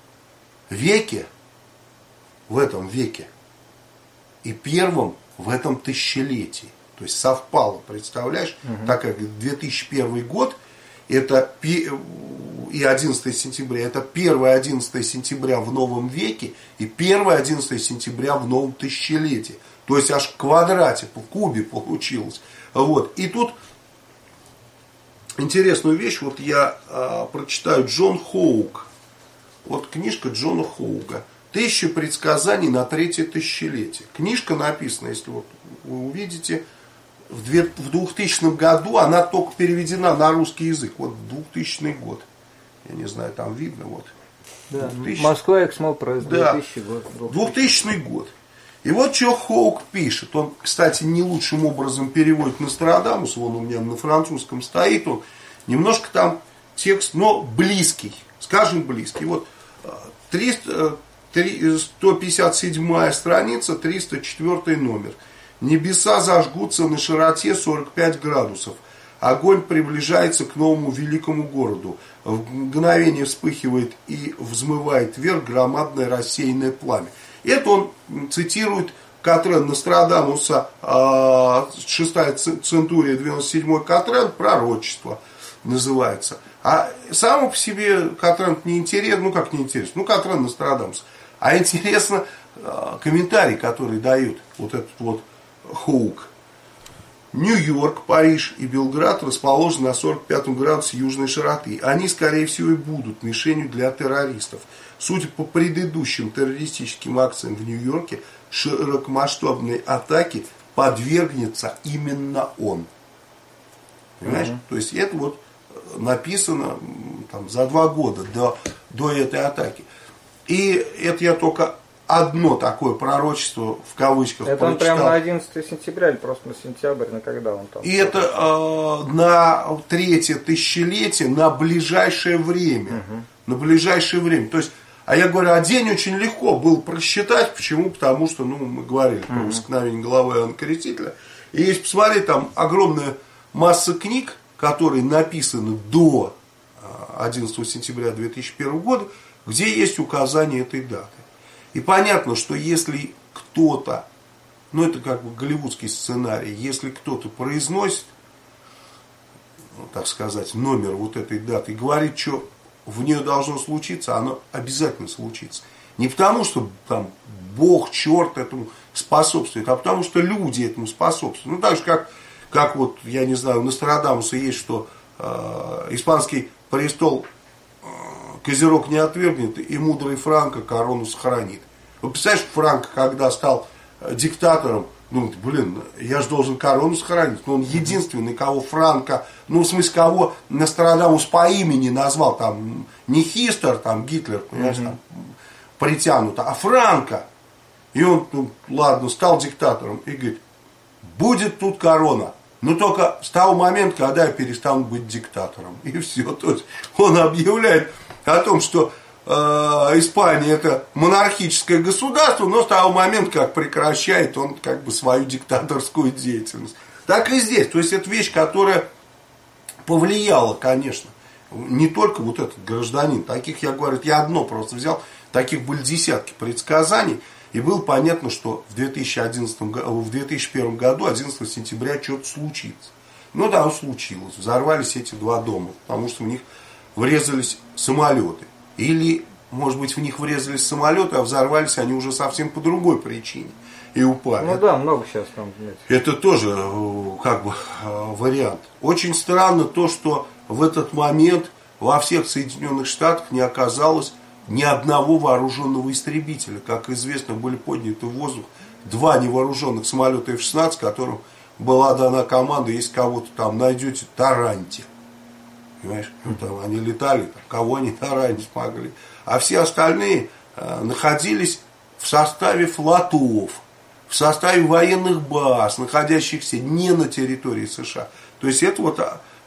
этом веке, и первым в этом тысячелетии. То есть совпало, представляешь? Так как 2001 год это, и 11 сентября, это 1-11 сентября в новом веке и 1-11 сентября в новом тысячелетии. То есть аж в квадрате, по кубе получилось. Вот. И тут интересную вещь, вот я прочитаю. Джон Хоук. Вот книжка Джона Хоуга. 1000 предсказаний на 3-е тысячелетие. Книжка написана, если вот вы увидите, в 2000 году она только переведена на русский язык. Вот 2000 год. Я не знаю, там видно. Вот. Да, Москва Эксмо Пресс, 2000 год. 2000 год. И вот что Хоук пишет. Он, кстати, не лучшим образом переводит Нострадамус. Он у меня на французском стоит. Он немножко там текст, но близкий. Скажем, близкий. Вот 157 страница, 304 номер. Небеса зажгутся на широте 45 градусов. Огонь приближается к новому великому городу. В мгновение вспыхивает и взмывает вверх громадное рассеянное пламя. Это он цитирует Катрен Нострадамуса, 6-я центурия, 97-й Катрен, пророчество называется. А сам по себе Катрен не интересен, ну как не интересен, ну Катрен Нострадамус. А интересно комментарий, который дает вот этот вот Хоук. Нью-Йорк, Париж и Белград расположены на 45 градусе южной широты. Они, скорее всего, и будут мишенью для террористов. Судя по предыдущим террористическим акциям в Нью-Йорке, широкомасштабной атаке подвергнется именно он. Понимаешь? То есть это вот написано там, за 2 года до этой атаки. И это я только одно такое пророчество в кавычках это прочитал. Он прямо на 11 сентября или просто на сентябрь, на когда он там? И это на 3-е тысячелетие, на ближайшее время. На ближайшее время. То есть, а я говорю, день очень легко было просчитать. Почему? Потому что, ну, мы говорили про воскновение головы Иоанна Крестителя. И если посмотреть, там огромная масса книг, которые написаны до 11 сентября 2001 года, где есть указание этой даты. И понятно, что если кто-то, ну это как бы голливудский сценарий, если кто-то произносит, ну, так сказать, номер вот этой даты и говорит, что в нее должно случиться, оно обязательно случится. Не потому, что там Бог, черт этому способствует, а потому, что люди этому способствуют. Ну так же, как вот, я не знаю, у Нострадамуса есть, что испанский престол Козерог не отвергнет, и мудрый Франко корону сохранит. Вы представляете, Франко, когда стал диктатором, думает, блин, я же должен корону сохранить. Но он единственный, кого Франко, ну в смысле, кого Нострадамус по имени назвал, там не Хистер, там Гитлер, понимаешь, там притянуто, а Франко. И он, ну ладно, стал диктатором и говорит, будет тут корона. Но только с того момента, когда я перестану быть диктатором. И все. То есть он объявляет о том, что Испания это монархическое государство, но с того момента, как прекращает он как бы свою диктаторскую деятельность. Так и здесь. То есть это вещь, которая повлияла, конечно. Не только вот этот гражданин. Таких, я говорю, я одно просто взял. Таких были десятки предсказаний. И было понятно, что в 2001 году, 11 сентября, что-то случится. Ну да, случилось. Взорвались эти 2 дома, потому что в них врезались самолеты. Или, может быть, в них врезались самолеты, а взорвались они уже совсем по другой причине. И упали. Ну да, много сейчас там. Это тоже как бы вариант. Очень странно то, что в этот момент во всех Соединенных Штатах не оказалось ни одного вооруженного истребителя. Как известно, были подняты в воздух 2 невооруженных самолета F-16, которым была дана команда, если кого-то там найдете, тараньте. Понимаешь? Там они летали, там, кого они таранить смогли. А все остальные находились в составе флотов, в составе военных баз, находящихся не на территории США. То есть это вот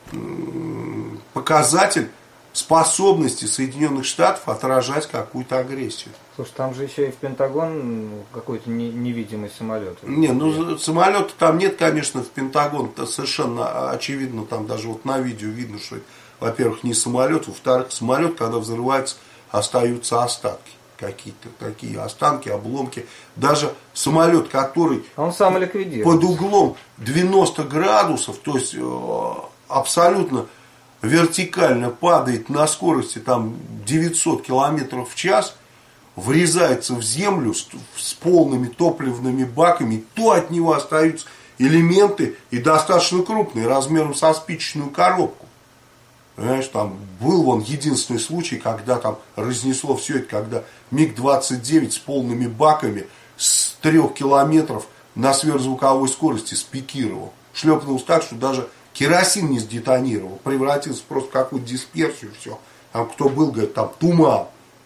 показатель способности Соединенных Штатов отражать какую-то агрессию. Слушай, там же еще и в Пентагон какой-то невидимый самолет. Не, ну самолета там нет, конечно, в Пентагон. Это совершенно очевидно, там даже вот на видео видно, что, во-первых, не самолет, во-вторых, самолет, когда взрывается, остаются остатки. Какие-то такие останки, обломки. Даже самолет, который он сам ликвидирует под углом 90 градусов, то есть абсолютно вертикально падает на скорости там 900 километров в час, врезается в землю с полными топливными баками, то от него остаются элементы и достаточно крупные, размером со спичечную коробку. Понимаешь, там был вон единственный случай, когда там разнесло все это, когда МиГ-29 с полными баками с 3 километров на сверхзвуковой скорости спикировал. Шлепнулся так, что даже керосин не сдетонировал, превратился просто в какую-то дисперсию, все. Там кто был, говорит, там туман.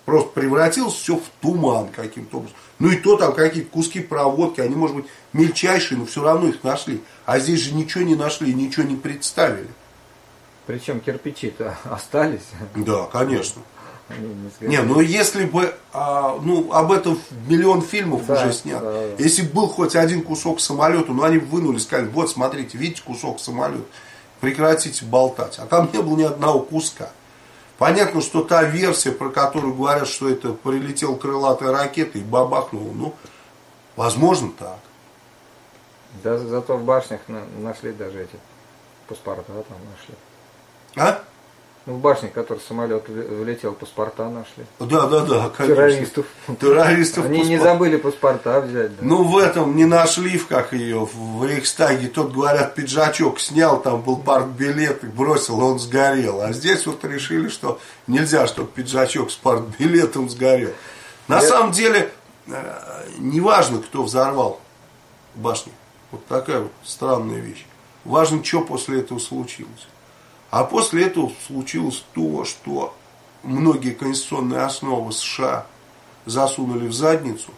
Просто превратилось все в туман каким-то образом. Ну и то там какие-то куски проводки, они, может быть, мельчайшие, но все равно их нашли. А здесь же ничего не нашли, ничего не представили. Причем кирпичи-то остались. Да, конечно. Они не Не, ну если бы, об этом миллион фильмов Да, уже снят. да. Если бы был хоть один кусок самолета, ну они бы вынули, сказали, вот смотрите, видите кусок самолета, прекратите болтать. А там не было ни одного куска. Понятно, что та версия, про которую говорят, что это прилетела крылатая ракета и бабахнула, ну, возможно так. Да, зато в башнях нашли даже эти паспорта там нашли. А? Ну, в башне, в которой самолет влетел, паспорта нашли. Да, конечно. Террористов. Террористов. Они не забыли паспорта взять. Да. Ну, в этом не нашли, как ее, в Рейхстаге. Тот, говорят, пиджачок снял, там был партбилет, и бросил, он сгорел. А здесь вот решили, что нельзя, чтобы пиджачок с партбилетом сгорел. На самом деле, неважно, кто взорвал башню. Вот такая вот странная вещь. Важно, что после этого случилось. А после этого случилось то, что многие конституционные основы США засунули в задницу,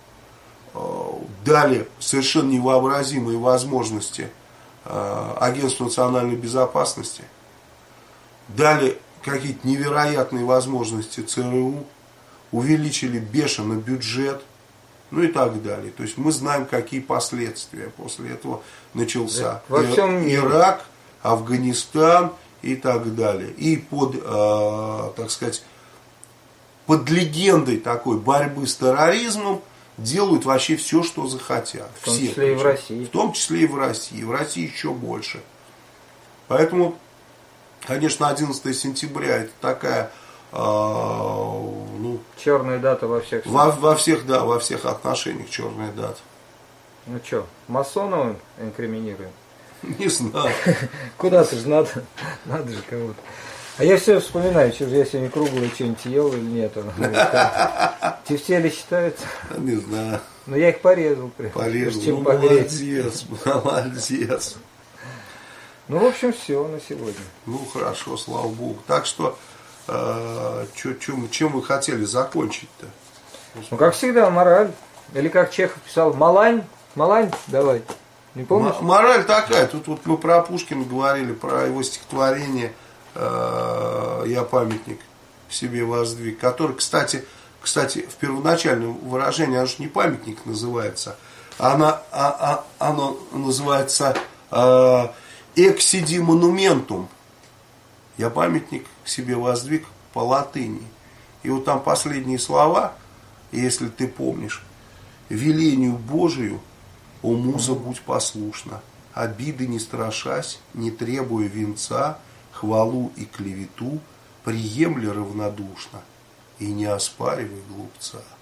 дали совершенно невообразимые возможности Агентству национальной безопасности, дали какие-то невероятные возможности ЦРУ, увеличили бешено бюджет, ну и так далее. То есть мы знаем, какие последствия после этого начался. Во всем мире. Ирак, Афганистан и так далее. И под, так сказать, под легендой такой борьбы с терроризмом делают вообще все, что захотят. В том числе и в России. В том числе и в России. В России еще больше. Поэтому, конечно, 11 сентября это такая... черная дата во всех во всех отношениях черная дата. Ну что, масонов инкриминируем? Не знаю. Куда-то же надо же кого-то. А я все вспоминаю, что же я сегодня круглое что-нибудь ел или нет. Тефтели считаются? Не знаю. Но я их порезал. Порезал. Молодец, молодец. Ну, в общем, все на сегодня. Ну, хорошо, слава богу. Так что, чем вы хотели закончить-то? Ну, как всегда, мораль. Или как Чехов писал, малань, давай. Не помнишь? Мораль такая. Тут вот мы про Пушкина говорили, про его стихотворение «Я памятник себе воздвиг», который, кстати, в первоначальном выражении, оно же не памятник называется, оно называется «Эксиди монументум». «Я памятник себе воздвиг» по латыни. И вот там последние слова, если ты помнишь: «Велению Божию, о муза, будь послушна, обиды не страшась, не требуя венца, хвалу и клевету, приемли равнодушно и не оспаривай глупца».